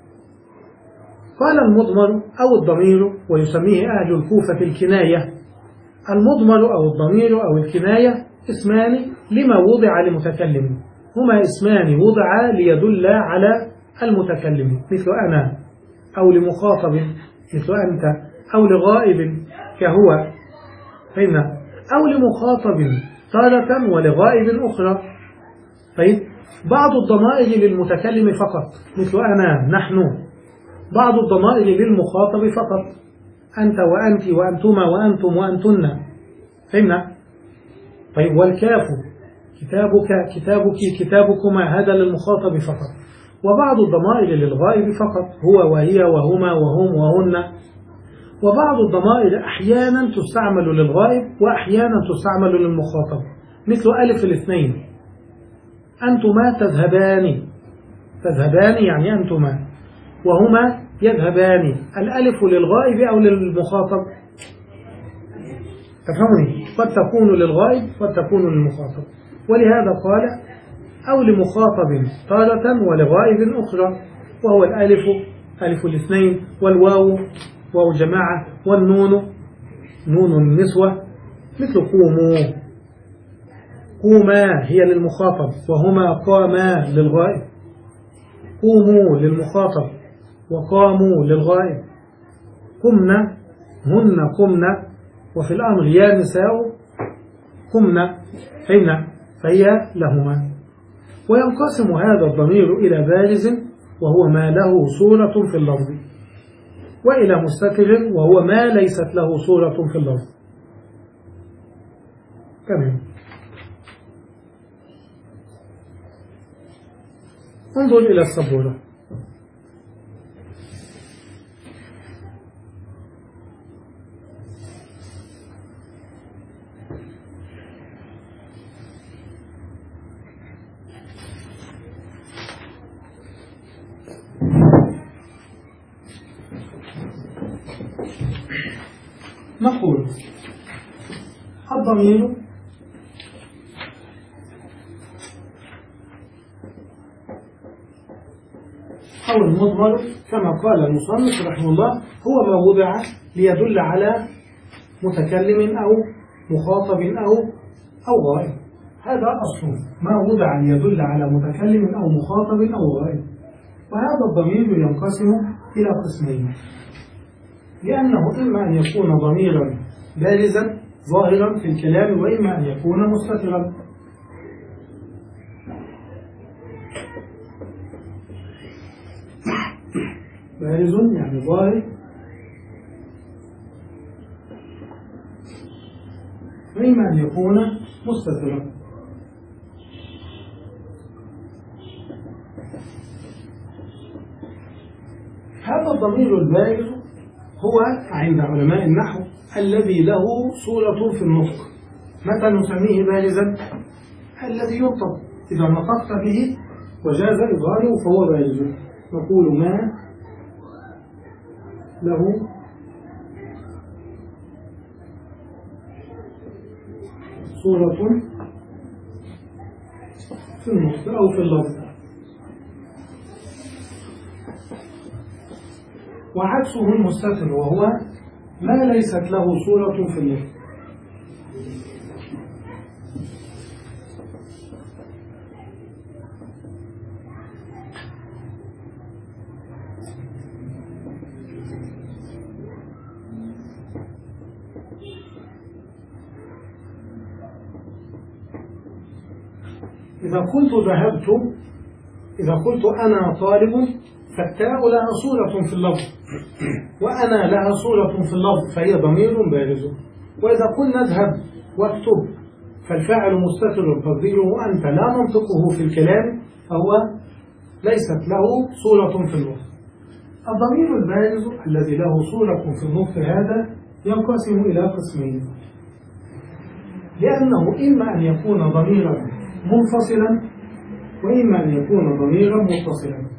قال المضمر أو الضمير، ويسميه أهل الكوفة الكناية. المضمر أو الضمير أو الكناية اسمان لما وضع لمتكلم، هما اسمان وضعا ليدل على المتكلم، مثل أنا، أو لمخاطب مثل أنت، أو لغائب كهو، فهمنا، أو لمخاطب تارة ولغائب أخرى. طيب، بعض الضمائر للمتكلم فقط مثل أنا، نحن. بعض الضمائر للمخاطب فقط، أنت وأنت وأنتما وأنتم وأنتن، فهمنا. طيب، والكاف كتابك كتابك كتابكما، هذا للمخاطب فقط. وبعض الضمائر للغائب فقط، هو وهي وهما وهم وهن. وبعض الضمائر أحيانا تستعمل للغائب وأحيانا تستعمل للمخاطب، مثل ألف الاثنين، أنتما تذهبان، تذهبان يعني أنتما، وهما يذهبان. الألف للغائب أو للمخاطب؟ تفهمني؟ قد تكون للغائب قد تكون للمخاطب. ولهذا قال أو لمخاطب تارة ولغائب أخرى، وهو الألف ألف الاثنين، والواو واو جماعة، والنون نون النسوة، مثل قوموا، قوما هي للمخاطب، وهما قاما للغائب. قوموا للمخاطب وقاموا للغائب. قمنا هن قمنا، وفي الأمر يا نساء قمنا، فهمنا، فهي لهما. وينقسم هذا الضمير إلى بارز وهو ما له صورة في اللفظ، وإلى مستتر وهو ما ليست له صورة في اللفظ. تمام. انظر إلى السبورة. نقول الضمير أو المضمر كما قال المصنف رحمه الله هو ما وضع ليدل على متكلم أو مخاطب أو أو غائب. هذا أصله، ما وضع ليدل على متكلم أو مخاطب أو غائب. وهذا الضمير ينقسم إلى قسمين، لأنه إما أن يكون ضميرا بارزا ظاهرا في الكلام، وإما أن يكون مستترا. بارز يعني ظاهر، وإما أن يكون مستترا. هذا الضمير البارز هو عند علماء النحو الذي له صورة في النطق. متى نسميه بارزا؟ الذي ينطق، إذا نطقت به وجاز إظهاره فهو بارز. نقول ما له صورة في النطق أو في اللفظ. وعكسه المستتر، وهو ما ليست له صورة في اللفظ. إذا قلت ذهبت، إذا قلت أنا طالب، فالتاء لها صورة في اللفظ، وأنا لها صورة في اللفظ، فهي ضمير بارز. وإذا قلنا اذهب واكتب، فالفاعل مستتر تقديره أنت لا منطقه في الكلام، فهو ليست له صورة في اللفظ. الضمير البارز الذي له صورة في النطق هذا ينقسم إلى قسمين، لأنه إما أن يكون ضميرا منفصلا، وإما أن يكون ضميرا متصلا.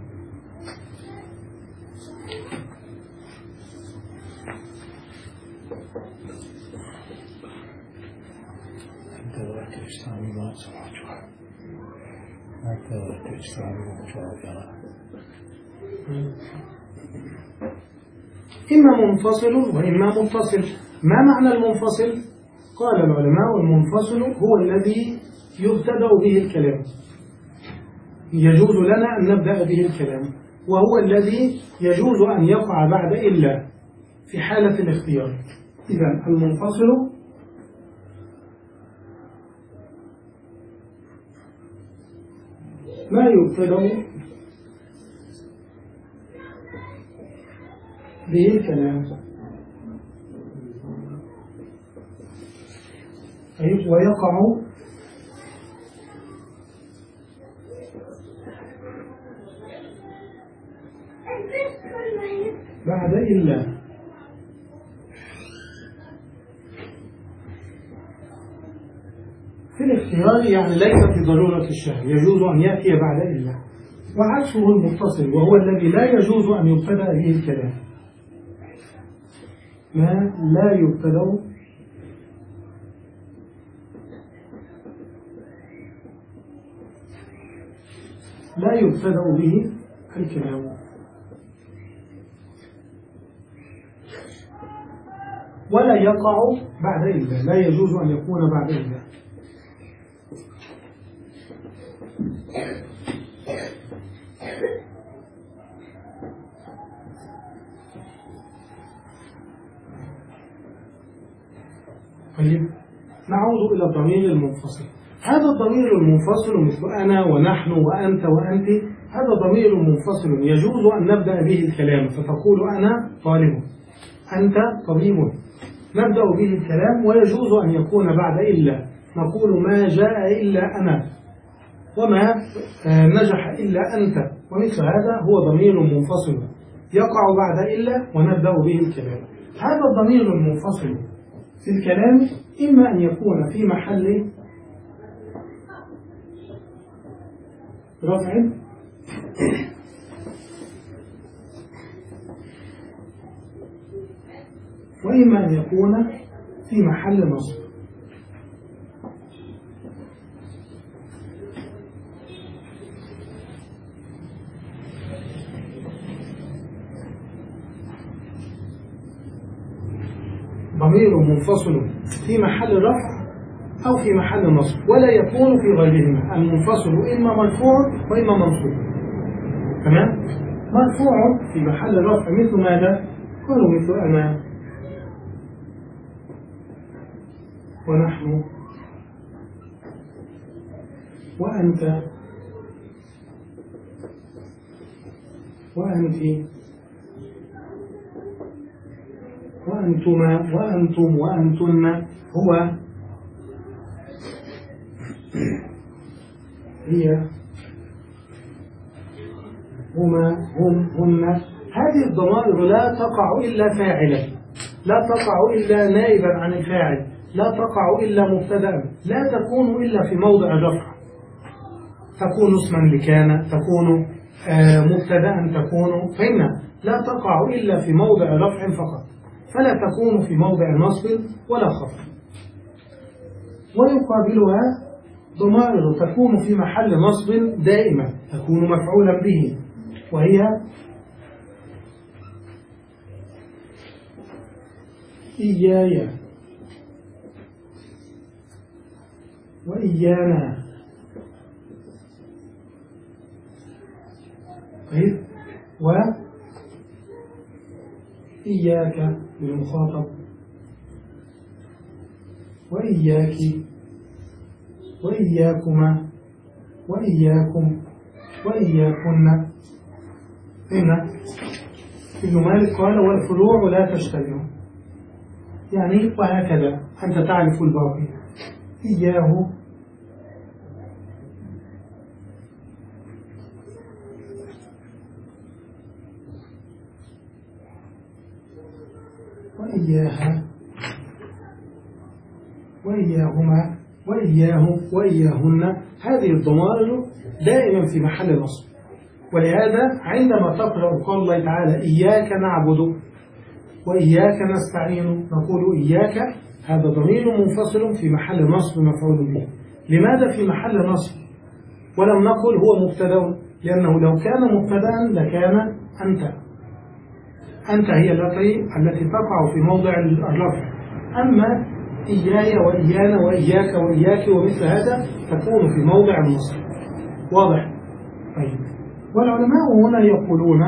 إما منفصل وإما متصل. ما معنى المنفصل؟ قال العلماء المنفصل هو الذي يبتدأ به الكلام، يجوز لنا أن نبدأ به الكلام، وهو الذي يجوز أن يقع بعد إلا في حالة الاختيار. إذن المنفصل ما يبتدأ به الكلام ويقع بعد إلا. في الاختيار يعني ليس بضرورة الشهر، يجوز أن يأتي بعد إلا. وعكسه المتصل وهو الذي لا يجوز أن يبتدأ به الكلام، ما لا يبتدأ لا يبتدأ به الكلام، ولا يقع بعد إلا، لا يجوز أن يكون بعد إلا. طيب نعود إلى الضمير المنفصل. هذا الضمير المنفصل مثل أنا ونحن وأنت وأنت، هذا ضمير منفصل يجوز أن نبدأ به الكلام، فتقول أنا طالب، أنت طبيب، نبدأ به الكلام. ويجوز أن يكون بعد إلا، نقول ما جاء إلا أنا، وما نجح إلا أنت، ومثل هذا هو ضمير منفصل يقع بعد إلا ونبدأ به الكلام. هذا الضمير المنفصل في الكلام إما أن يكون في محل رفع وإما أن يكون في محل نصب. ضمير منفصل في محل رفع أو في محل نصب، ولا يكون في غيرهما. المنفصل إما مرفوع وإما منصوب. تمام؟ مرفوع في محل رفع مثل ماذا؟ قالوا مثل أنا ونحن وأنت وأنت وأنتما وأنتم وأنتن، هو هي هما هم هن. هذه الضمائر لا تقع إلا فاعلا، لا تقع إلا نائبا عن الفاعل، لا تقع إلا مبتدأ، لا تكون إلا في موضع الرفع، تكون اسما لكان، تكون آه مبتدأ، تكون فهمنا، لا تقع إلا في موضع رفع فقط، فلا تكون في موضع نصب ولا خفض. ويقابلها ضمائر تكون في محل نصب دائما، تكون مفعولا به، وهي إياي وإيانا. طيب وإياك للمخاطب، وإياك وإياكما وإياكم وإياكن. هنا ابن مالك قال والفروع لا تشتبه، يعني وهكذا أنت تعرف الباقي. إياه وإياها وإياهما وإياه وإياهن، هذه الضمائر دائما في محل نصب. ولهذا عندما تقرأ قول الله تعالى إياك نعبد وإياك نستعين نقول إياك، هذا ضمير منفصل في محل نصب مفعول به. لماذا في محل نصب ولم نقل هو مبتدأ؟ لأنه لو كان مبتدأ لكان أنت أنت هي التي التي تقع في موضع الرفع. أما إياي وإيانا وإياك وإياك ومثل هذا تكون في موضع النصب. واضح؟ طيب، والعلماء هنا يقولون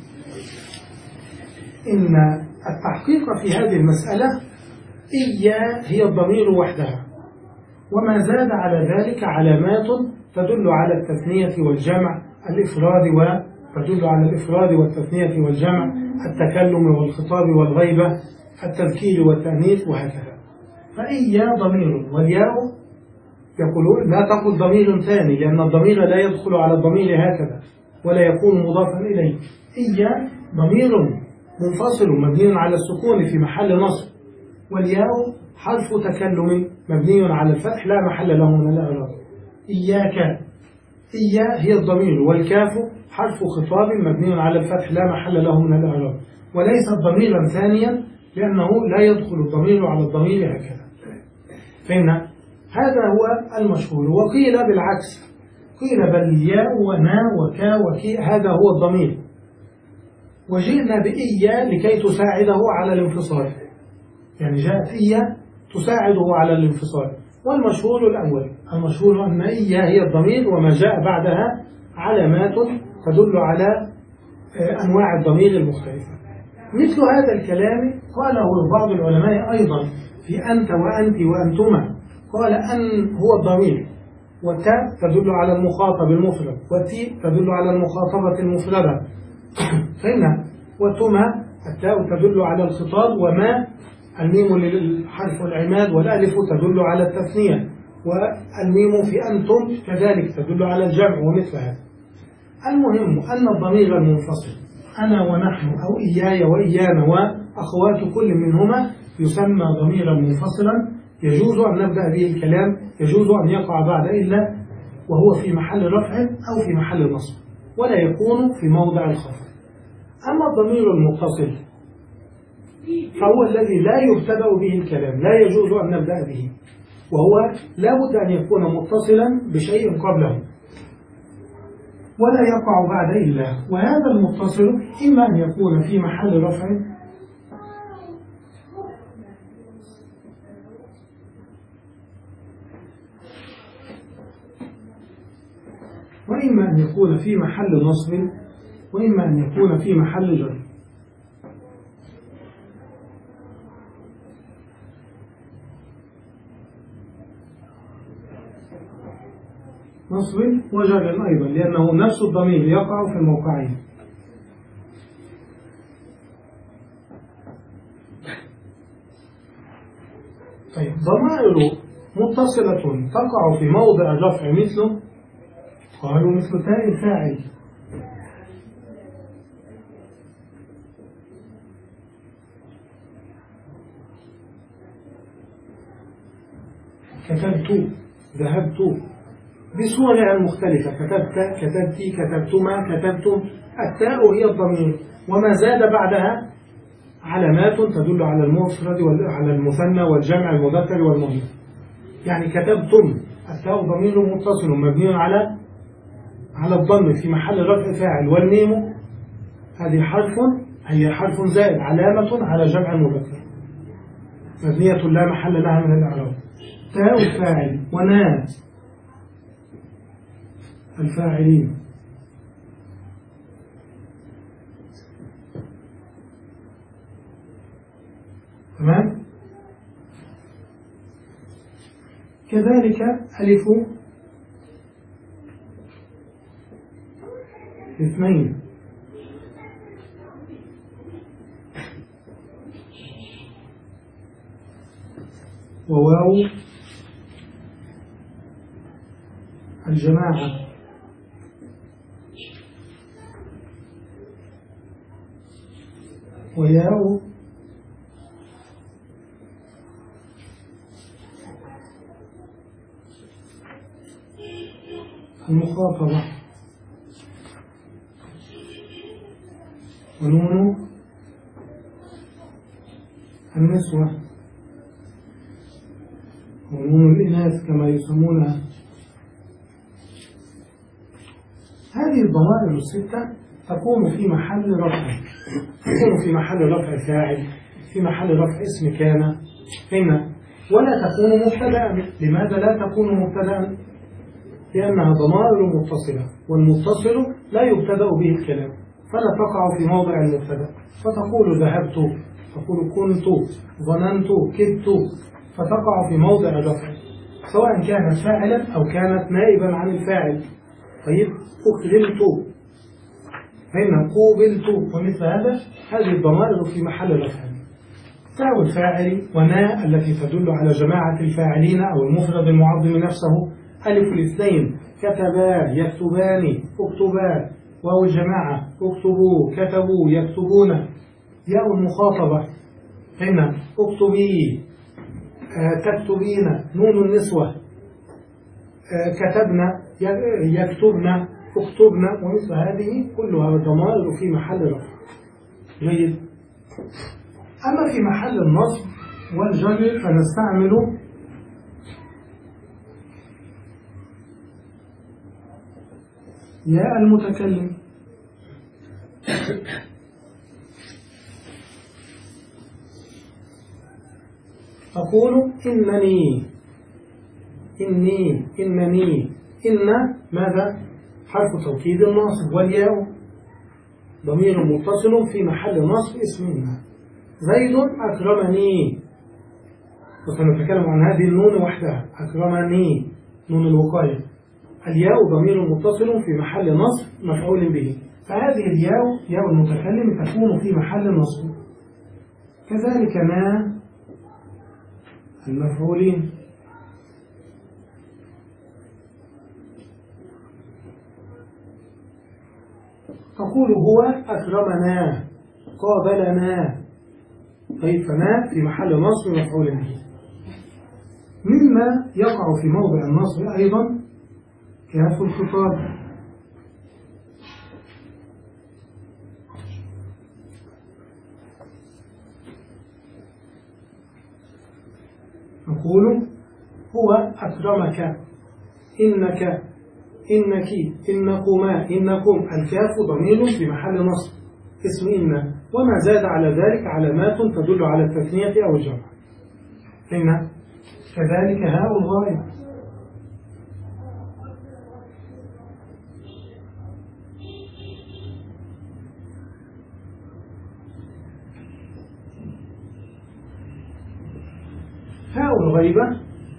إن التحقيق في هذه المسألة إيا هي الضمير وحدها، وما زاد على ذلك علامات تدل على التثنية والجمع، الإفراد وتدل على الإفراد والتثنية والجمع، التكلم والخطاب والغيبة، التذكير والتأنيث وهكذا. فإيا ضمير، والياء يقولون لا تقل ضمير ثاني، لأن الضمير لا يدخل على الضمير هكذا ولا يكون مضافا إليه. إيا ضمير منفصل مبني على السكون في محل نصب، والياء حرف تكلم مبني على الفتح لا محل له من الإعراب. إياك، إيا هي الضمير، والكاف حرف خطاب مبني على الفتح لا محل له من الإعراب، وليس ضميرا ثانيا لأنه لا يدخل الضمير على الضمير هكذا. فهنا هذا هو المشهور. وقيل بالعكس، قيل بل ياء ونا وكا وكي هذا هو الضمير، وجئنا بإيا لكي تساعده على الانفصال، يعني جاءت إيا تساعده على الانفصال. والمشهور الأول، المشهور أن إيا هي الضمير وما جاء بعدها علامات تدل على أنواع الضمير المختلفة. مثل هذا الكلام قاله بعض العلماء أيضا في أنت وأنت وأنتما، قال أن هو الضمير، وتا تدل على المخاطب المفرد، وتي تدل على المخاطبة المفردة. فهنا وتما التاء تدل على الخطاب، وما الميم للحرف العماد، والألف تدل على التثنية، والميم في أنتم كذلك تدل على الجمع ومثل هذا. المهم أن الضمير المنفصل أنا ونحن أو إياي وإيانا وأخوات كل منهما يسمى ضميرا منفصلا، يجوز أن نبدأ به الكلام، يجوز أن يقع بعد إلا وهو في محل رفع أو في محل نصب، ولا يكون في موضع الخفض. أما الضمير المتصل فهو الذي لا يبتدأ به الكلام، لا يجوز أن نبدأ به، وهو لا بد أن يكون متصلا بشيء قبله ولا يقع بعد إلا. وهذا المتصل إما أن يكون في محل رفع وإما أن يكون في محل نصب وإما أن يكون في محل جر. نصب وجر أيضا، لأنه نفس الضمير يقع في الموقعين. طيب، ضمائر متصلة تقع في موضع الرفع مثله، قالوا مثل تاء الفاعل، كتبت، ذهبت، بصورها المختلفة، كتبت، كتبتي، كتبتما، كتبتم. التاء هي الضمير، وما زاد بعدها علامات تدل على المفرد وعلى المثنى والجمع المذكر والمؤنث. يعني كتبتم، التاء ضمير متصل مبني على على الضم في محل رفع فاعل، والميم هذه حرف هي حرف زائد علامة على جمع المذكر مبنية لا محل لها من الإعراب. تاء الفاعل، ونا الفاعلين. تمام؟ كذلك ألف اثنين. وواو الجماعة وياء المخاطبة ونون النسوة ونون الإناث كما يسمونها. هذه الضمائر الستة تكون في محل رفع، تكون في محل رفع فاعل، في محل رفع اسم كان هنا، ولا تكون مبتدأ. لماذا لا تكون مبتدأ؟ لأنها ضمائر متصلة، والمتصل لا يبتدأ به الكلام، فلا تقع في موضع المبتدأ. فتقول ذهبت، تقول كنت، ظننت، كدت، فتقع في موضع الرفع سواء كانت فاعلا أو كانت نائبا عن الفاعل. طيب أكرمت، هنا قوبلت، ومثل هذا. هذه الضمائر في محل رفع. تاء الفاعل وناء التي تدل على جماعة الفاعلين أو المفرد المعظم نفسه. ألف الاثنين كتبا يكتبان اكتبا. واو الجماعة اكتبوا كتبوا يكتبون. ياء المخاطبة هنا اكتبي آه تكتبين. نون النسوة آه كتبنا يكتبنا اكتبنا، ومثل هذه كلها ضمائر في محل رفع. جيد. أما في محل النصب والجر فنستعمل ياء المتكلم. أقول إنني إني إنني. إن ماذا؟ حرف توكيد الناصب، والياء ضمير متصل في محل نصب اسم إن. زيد أكرمني، وسنتكلم عن هذه النون وحدها. أكرمني نون الوقاية. الياء ضمير متصل في محل نصب مفعول به، فهذه الياء ياء المتكلم تكون في محل نصب. كذلك ما المفعولين. تقول هو أكرمنا قابلنا. طيب فما في محل نصب مفعول به. مما يقع في موضع النصب أيضا كاف الخطاب. نقول هو أكرمك إنك إنك إنكما إنكم. الكاف ضمير في محل نصب اسم إن، وما زاد على ذلك علامات تدل على التثنية أو الجمع. إن كذلك هاء الغائب. هاء الغيبة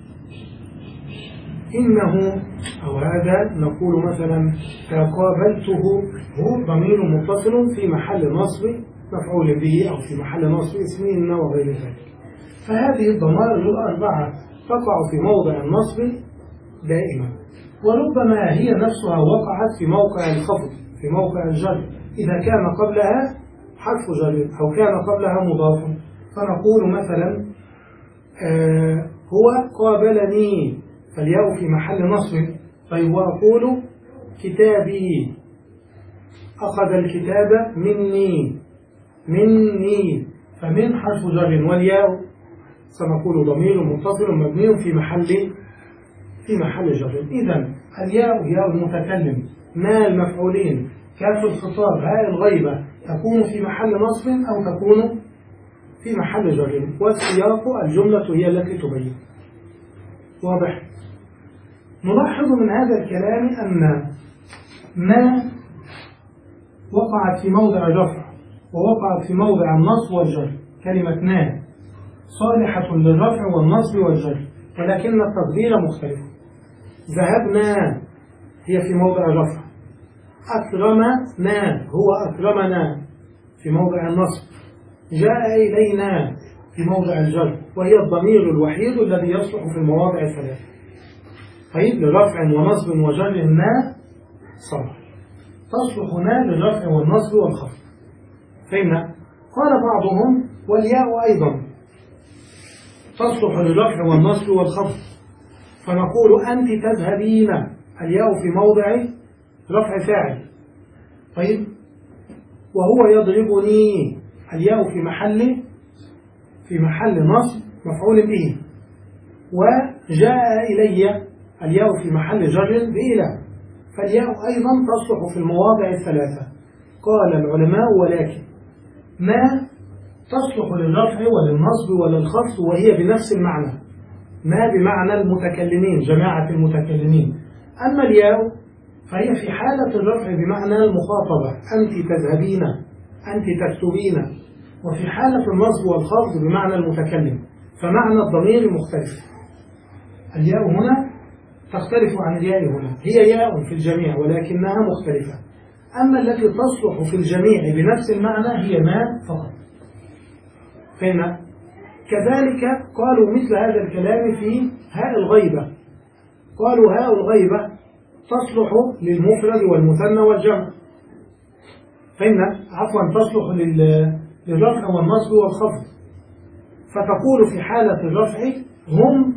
إنه أو هذا. نقول مثلا قابلته، هو ضمير متصل في محل نصب مفعول به أو في محل نصب اسم إن وغير ذلك. فهذه الضمائر الأربعة تقع في موضع النصب دائما، وربما هي نفسها وقعت في موقع الخفض في موقع الجر إذا كان قبلها حرف جر أو كان قبلها مضاف. فنقول مثلا آه هو قابلني، فالياء في محل نصب. طيب وأقول كتابي أخذ الكتاب مني مني، فمن حرف جر والياء سنقول ضمير متصل مبني في محل في محل جر. إذن الياء ياء المتكلم، ما المفعولين، كاف الخطاب، هاء الغيبة تكون في محل نصب أو تكون في محل جر، والسياق الجملة هي التي تبين. واضح؟ نلاحظ من هذا الكلام أن ما وقعت في موضع الرفع ووقعت في موضع النصب والجر. كلمة ما صالحة للرفع والنصب والجر، ولكن التقدير مختلف. ذهبنا هي في موضع الرفع، أكرمنا هو أكرمنا في موضع النصب، جاء إلينا في موضع الجر، وهي الضمير الوحيد الذي يصلح في المواضع الثلاثة. طيب لرفع ونصب وجر نا صرح، تصلح نا للرفع والنصب والخفض. فهمنا؟ قال بعضهم والياء أيضا تصلح للرفع والنصب والخفض، فنقول أنت تذهبين، الياء في موضع رفع فاعل. طيب وهو يضربني، الياء في محل في محل نصب مفعول به، وجاء إلي الياء في محل جر بإلى، فالياء أيضا تصلح في المواضع الثلاثة. قال العلماء ولكن ما تصلح للرفع وللنصب وللخفض وهي بنفس المعنى، ما بمعنى المتكلمين جماعة المتكلمين. أما الياء فهي في حالة الرفع بمعنى المخاطبة، أنت تذهبين، أنت تكتبين، وفي حالة النصب والخفض بمعنى المتكلم، فمعنى الضمير مختلف. الياء هنا تختلف عن الياء هنا، هي ياء في الجميع ولكنها مختلفة. أما التي تصلح في الجميع بنفس المعنى هي ما فقط. فهنا كذلك قالوا مثل هذا الكلام في هاء الغيبة، قالوا هاء الغيبة تصلح للمفرد والمثنى والجمع. فهنا عفوا تصلح للرفع والنصب والخفض، فتقول في حالة الرفع هم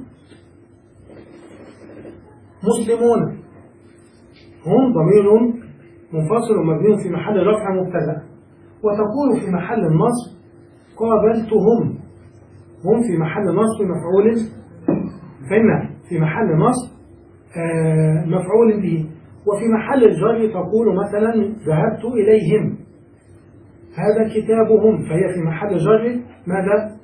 مسلمون، هم ضمير منفصل مبني في محل رفع مبتدأ، وتقول في محل النصب قابلتهم، هم في محل نصب مفعول، فإن في محل نصب آه مفعول به، وفي محل الجر تقول مثلا ذهبت إليهم، هذا كتابهم، فهي في محل جر ماذا؟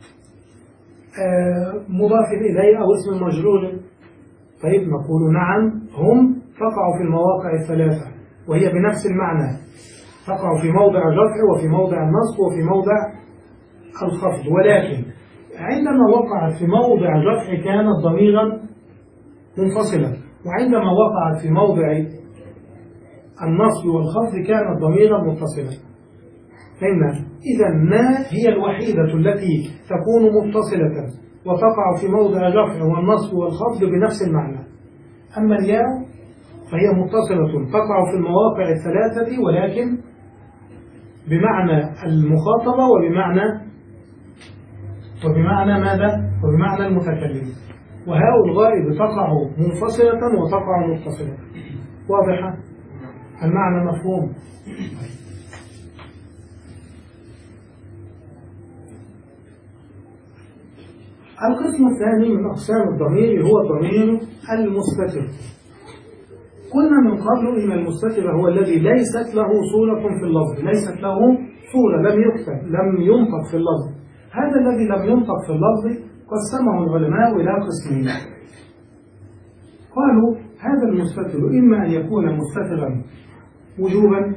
آه مضاف إليه أو اسم مجرور. طيب نقول نعم هم تقع في المواقع الثلاثة وهي بنفس المعنى، تقع في موضع الرفع وفي موضع النصب وفي موضع الخفض، ولكن عندما وقعت في موضع الرفع كانت ضميرا منفصلا، وعندما وقعت في موضع النصب والخفض كانت ضميرا متصلا. فإن إذا ما هي الوحيدة التي تكون متصلة وتقع في موضع الرفع والنصب والخفض بنفس المعنى. أما الياء فهي متصلة تقع في المواقع الثلاثة ولكن بمعنى المخاطبة وبمعنى وبمعنى ماذا؟ وبمعنى المتكلم. وهاء الغائب تقع منفصلة وتقع متصلة. واضحة؟ المعنى مفهوم؟ القسم الثاني من أقسام الضمير هو الضمير المستتر. قلنا من قبل إن المستتر هو الذي ليست له صورة في اللفظ، ليست له صورة، لم يكتب، لم ينطق في اللفظ. هذا الذي لم ينطق في اللفظ قسمه العلماء إلى قسمين. قالوا هذا المستتر إما أن يكون مستترا وجوبا،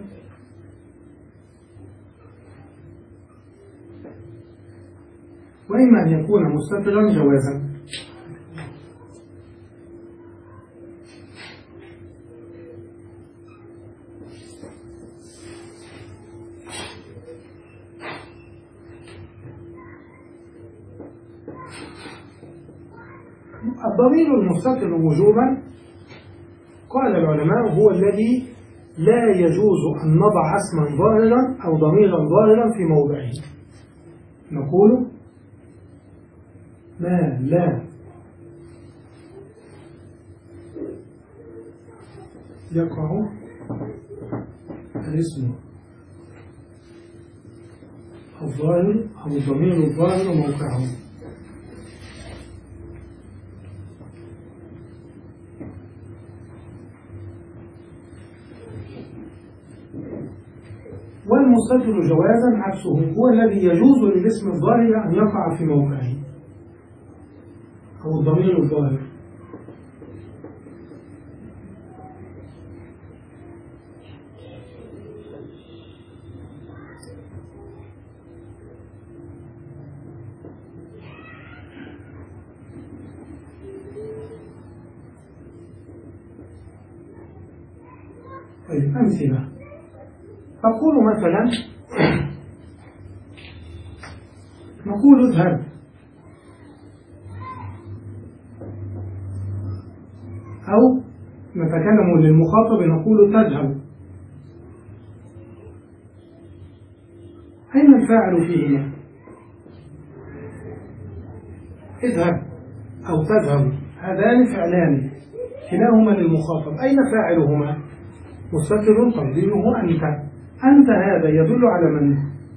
وإما أن يكون مستترا جوازا. الضمير المستتر وجوبا قال العلماء هو الذي لا يجوز أن نضع اسما ظاهرا أو ضميرا ظاهرا في موضعه. نقول ما لا يقع الاسم الظاهر أو الضمير الظاهر موقعه. والمستتر جوازا عكسه هو الذي يجوز للاسم الظاهر أن يقع في موقعه أو الضمير الظاهر. طيب أمثلة. أقول مثلا نقول اذهب، أو نتكلم للمخاطب نقول تذهب. أين الفاعل فيهما؟ اذهب أو تذهب هذان فعلان كلاهما للمخاطب، أين فاعلهما؟ مستتر تقديره أنت. أنت هذا يدل على من؟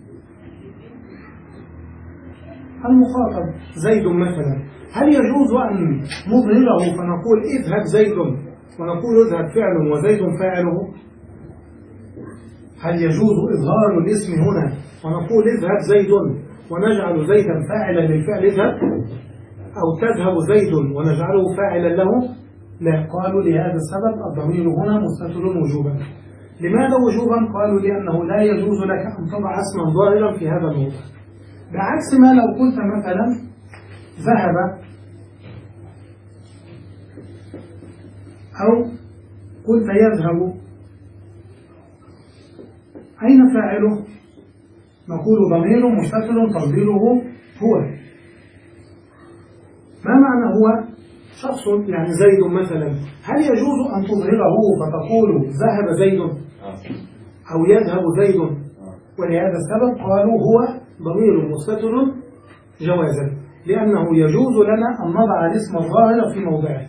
المخاطب زيد مثلا. هل يجوز أن نظهره فنقول اذهب زيد ونقول اذهب فعل وزيد فاعله؟ هل يجوز إظهار الاسم هنا ونقول اذهب زيد ونجعل زيدا فاعلا للفعل اذهب، أو تذهب زيد ونجعله فاعلا له؟ لا. قالوا لهذا السبب الضمير هنا مستتر وجوبا. لماذا وجوبا؟ قالوا لأنه لا يجوز لك أن تضع اسما ظاهرا في هذا الموضع، بعكس ما لو قلت مثلا ذهب أو قلت يذهب، أين فاعله؟ نقول ضمير مستتر تقديره هو. ما معنى هو؟ شخص يعني زيد مثلا. هل يجوز أن تظهره فتقول ذهب زيد أو يذهب زيد؟ ولهذا السبب قالوا هو ضمير مستتر جوازا، لأنه يجوز لنا أن نضع الاسم الظاهر في موضعه.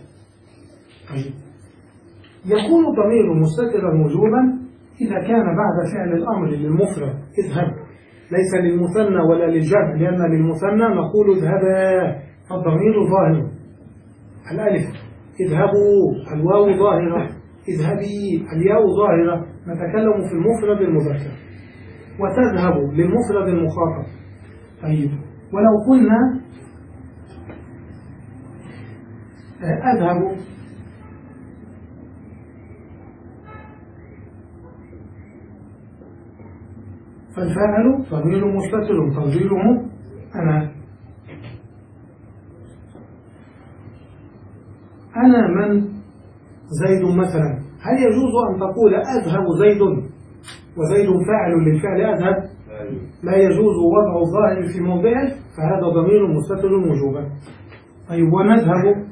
يكون الضمير مستترا وجوبا إذا كان بعد فعل الأمر للمفرد اذهب، ليس للمثنى ولا للجمع، لأن للمثنى نقول اذهبا فالضمير ظاهر. الألف اذهبوا، الواو ظاهرة، اذهبي الياء ظاهرة. نتكلم في المفرد المذكر. وتذهب للمفرد المخاطب. طيب ولو قلنا أذهب فالفاعل ضمير مستتر تقديره أنا. أنا من زيد مثلا. هل يجوز أن تقول أذهب زيد وزيد فاعل للفعل أذهب؟ لا يجوز وضع الظاهر في موضعه، فهذا ضمير مستتر وجوبا. طيب ونذهب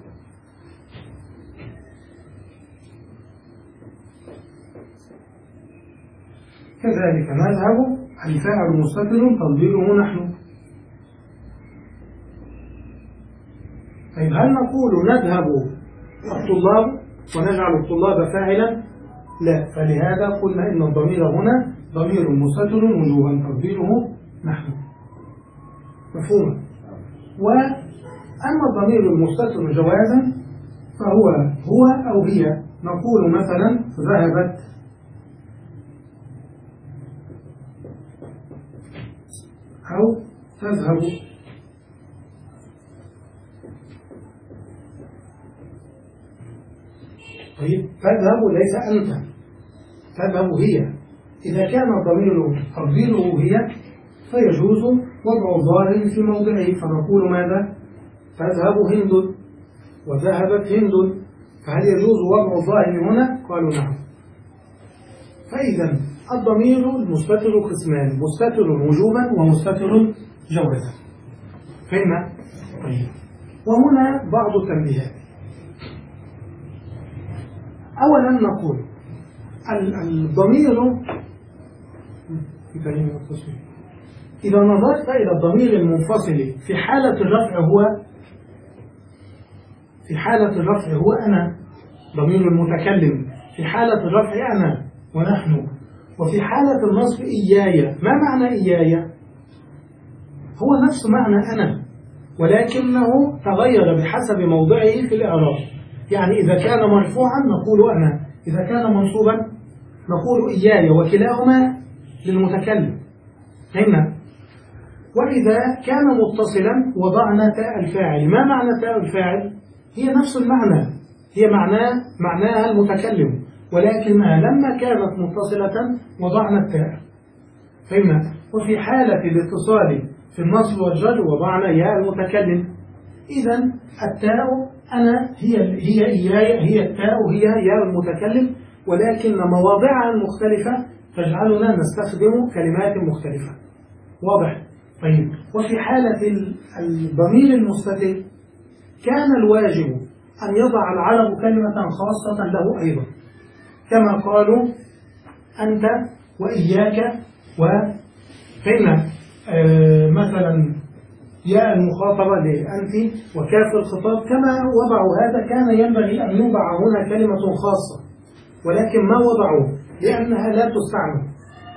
كذلك، نذهب الفاعل مستتر تقديره نحن. طيب هل نقول نذهب الطلاب ونجعل الطلاب فاعلا؟ لا. فلهذا قلنا إن الضمير هنا ضمير مستتر وجوبا تقديره نحن. مفهوم؟ وأما الضمير المستتر جوازا فهو هو أو هي. نقول مثلا ذهبت أو تذهب. طيب تذهب ليس أنت، تذهب هي. إذا كان الضمير تقديره هي فيجوز وضع الظاهر في موضعه، فنقول ماذا؟ تذهب هند وذهبت هند. فهل يجوز وضع الظاهر هنا؟ قالوا نعم. فإذا الضمير المستتر قسمان: مستتر وجوبا ومستتر جوازا. فهمنا؟ طيب. وهنا بعض التنبيهات. أولا نقول الضمير إذا نظرت إلى الضمير المنفصل في حالة الرفع هو في حالة الرفع هو أنا، ضمير المتكلم في حالة الرفع أنا ونحن، وفي حالة النصب إياي. ما معنى إياي؟ هو نفس معنى أنا، ولكنه تغير بحسب موضعه في الإعراب. يعني إذا كان مرفوعا نقول أنا، إذا كان منصوبا نقول إياي، وكلاهما للمتكلم. فهمنا؟ وإذا كان متصلا وضعنا تاء الفاعل. ما معنى تاء الفاعل؟ هي نفس المعنى، هي معناه معناها المتكلم، ولكنها لما كانت متصلة وضعنا التاء. فهمنا؟ وفي حالة الاتصال في النصب والجر وضعنا ياء المتكلم. إذن التاء أنا هي هي إياي، هي التاء هي ياء المتكلم، ولكن مواضعها المختلفة تجعلنا نستخدم كلمات مختلفة. واضح؟ طيب، وفي حالة الضمير المستتر كان الواجب أن يضع العرب كلمة خاصة له أيضا، كما قالوا أنت وإياك، وهنا آه مثلا ياء المخاطبة لأنت وكاف الخطاب، كما وضعوا هذا كان ينبغي أن يوضع هنا كلمة خاصة، ولكن ما وضعوا لأنها لا تستعمل،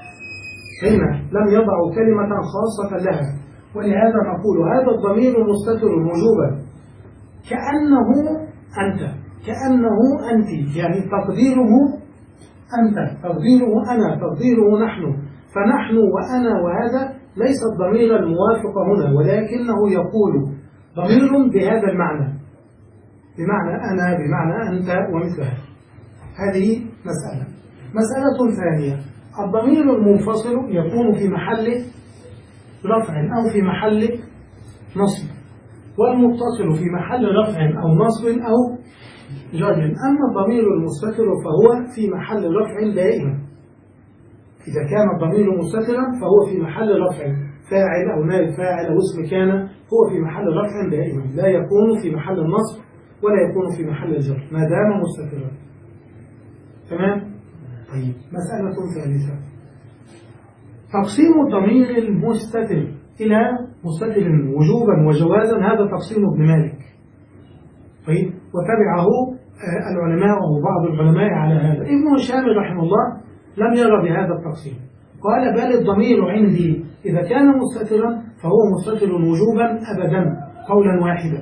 هنا لم يضعوا كلمة خاصة لها. ولهذا نقول هذا الضمير مستتر وجوبا كأنه أنت، كأنه أنت، يعني تقديره أنت، تقديره أنا، تقديره نحن، فنحن وأنا وهذا ليس الضمير الموافق هنا، ولكنه يقول ضمير بهذا المعنى، بمعنى أنا، بمعنى أنت ومثلها. هذه مسألة. مسألة ثانية، الضمير المنفصل يكون في محل رفع أو في محل نصب، والمتصل في محل رفع أو نصب أو جر. أما الضمير المستتر فهو في محل رفع دائما. إذا كان الضمير مستترا فهو في محل رفع، فاعل أو نائب فاعل أو اسم كان، هو في محل رفع دائما، لا يكون في محل النصب ولا يكون في محل الجر ما دام مستترا. تمام؟ طيب، مسألة ثالثة، تقسيم الضمير المستتر إلى مستتر وجوبا وجوازا، هذا تقسيم ابن مالك. طيب، وتبعه العلماء وبعض العلماء على هذا. ابن هشام رحمه الله لم يرى بهذا التقسيم، قال بل الضمير عندي إذا كان مستترا فهو مستتر وجوبا أبدا قولا واحدا.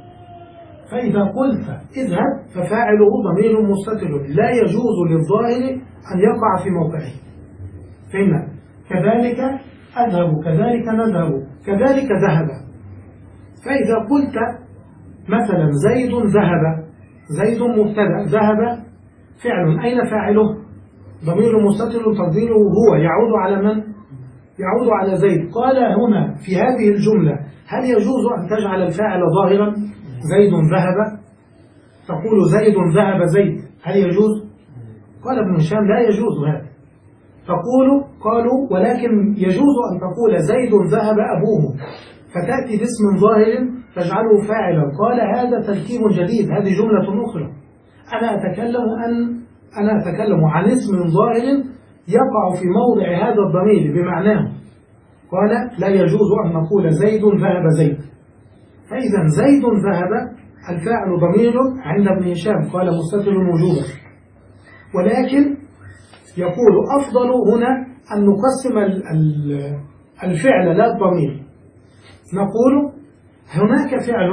فإذا قلت اذهب ففاعله ضمير مستتر لا يجوز للظاهر أن يقع في موقعه. فإن كذلك أذهب، كذلك نذهب، كذلك ذهب. فإذا قلت مثلا زيد ذهب، زيد مبتدأ، ذهب فعل، أين فاعله؟ ضمير مستتر تقديره هو، يعود على من؟ يعود على زيد. قال هنا في هذه الجملة هل يجوز أن تجعل الفاعل ظاهرا؟ زيد ذهب، تقول زيد ذهب زيد، هل يجوز؟ قال ابن هشام لا يجوز هذا. تقول قالوا ولكن يجوز أن تقول زيد ذهب أبوه، فتأتي باسم ظاهر تجعله فاعلا. قال هذا تركيب جديد، هذه جملة أخرى. أنا أتكلم أن أنا أتكلم عن اسم ظاهر يقع في موضع هذا الضمير بمعناه. قال لا يجوز أن نقول زيد ذهب زيد. فإذا زيد ذهب الفاعل ضمير عند ابن هشام قال مستتر وجوبا، ولكن يقول أفضل هنا أن نقسم الفعل لا الضمير. نقول هناك فعل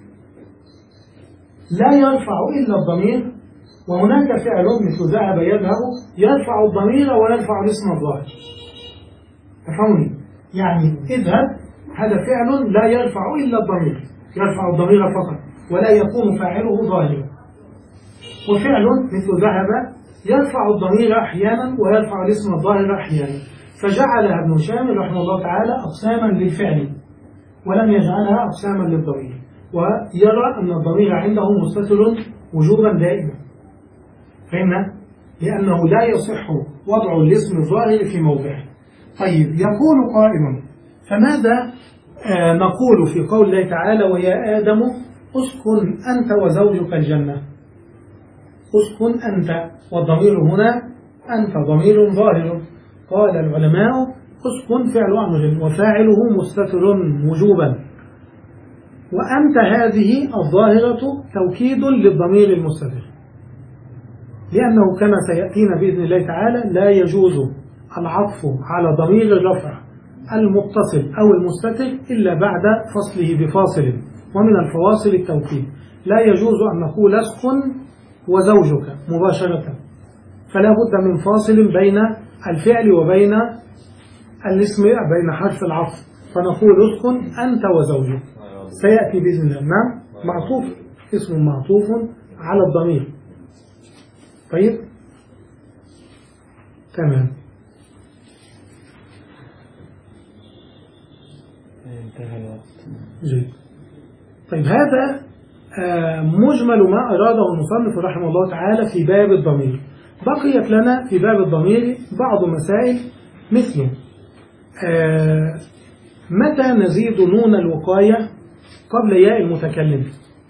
لا يرفع إلا الضمير، وهناك فعل مثل ذهب يذهب يرفع الضمير ويرفع الاسم الظاهر. تفهمني؟ يعني اذهب هذا فعل لا يرفع إلا الضمير، يرفع الضمير فقط ولا يكون فاعله ظاهرا. وفعل مثل ذهب يرفع الضمير أحيانا ويرفع الاسم الظاهر أحيانا. فجعلها ابن هشام رحمه الله تعالى أقساما للفعل ولم يجعلها أقساما للضمير، ويرى أن الضمير عنده مستتر وجوبا دائما. فهمنا؟ لأنه لا يصح وضع الاسم الظاهر في موضعه. طيب، يقول قائل فماذا آه نقول في قول الله تعالى ويا آدم اسكن أنت وزوجك الجنة؟ اسكن أنت، والضمير هنا أنت ضمير ظاهر. قال العلماء اسكن فعل أمر وفاعله مستتر وجوبا، وأنت هذه الظاهرة توكيد للضمير المستتر، لأنه كما سيأتينا بإذن الله تعالى لا يجوز العطف على ضمير الرفع المتصل أو المستتر إلا بعد فصله بفاصل، ومن الفواصل التوكيد. لا يجوز أن نقول اسكن وزوجك مباشرة، فلا بد من فاصل بين الفعل وبين الاسم، بين حرف العطف، فنقول اسكن أنت وزوجك. سيأتي بإذن الله. نعم، معطوف، اسم معطوف على الضمير. طيب، تمام. انتهى الوقت. جيد. طيب، هذا مجمل ما أراده المصنف رحمه الله تعالى في باب الضمير. بقيت لنا في باب الضمير بعض مسائل مثل آه متى نزيد نون الوقاية قبل ياء المتكلم؟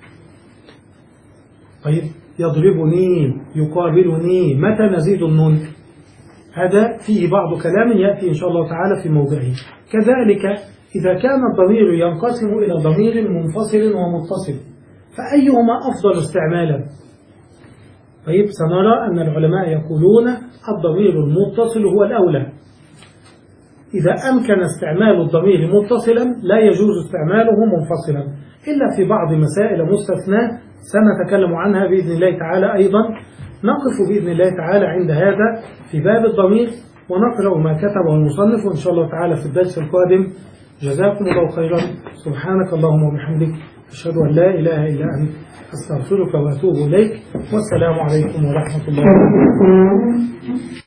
طيب يضربني يقابلني، متى نزيد النون؟ هذا فيه بعض كلام يأتي إن شاء الله تعالى في موضعه. كذلك إذا كان الضمير ينقسم إلى ضمير منفصل ومتصل فأيهما أفضل استعمالا؟ طيب سنرى أن العلماء يقولون الضمير المتصل هو الأولى. إذا أمكن استعمال الضمير متصلا لا يجوز استعماله منفصلا إلا في بعض مسائل مستثناة سنتكلم عنها بإذن الله تعالى. أيضا نقف بإذن الله تعالى عند هذا في باب الضمير ونقرأ ما كتبه المصنف وإن شاء الله تعالى في الدرس القادم. جزاكم الله خيرا. سبحانك اللهم وبحمدك أشهد أن لا إله إلا أنت أستغفرك وأتوب إليك. والسلام عليكم ورحمة الله وبركاته.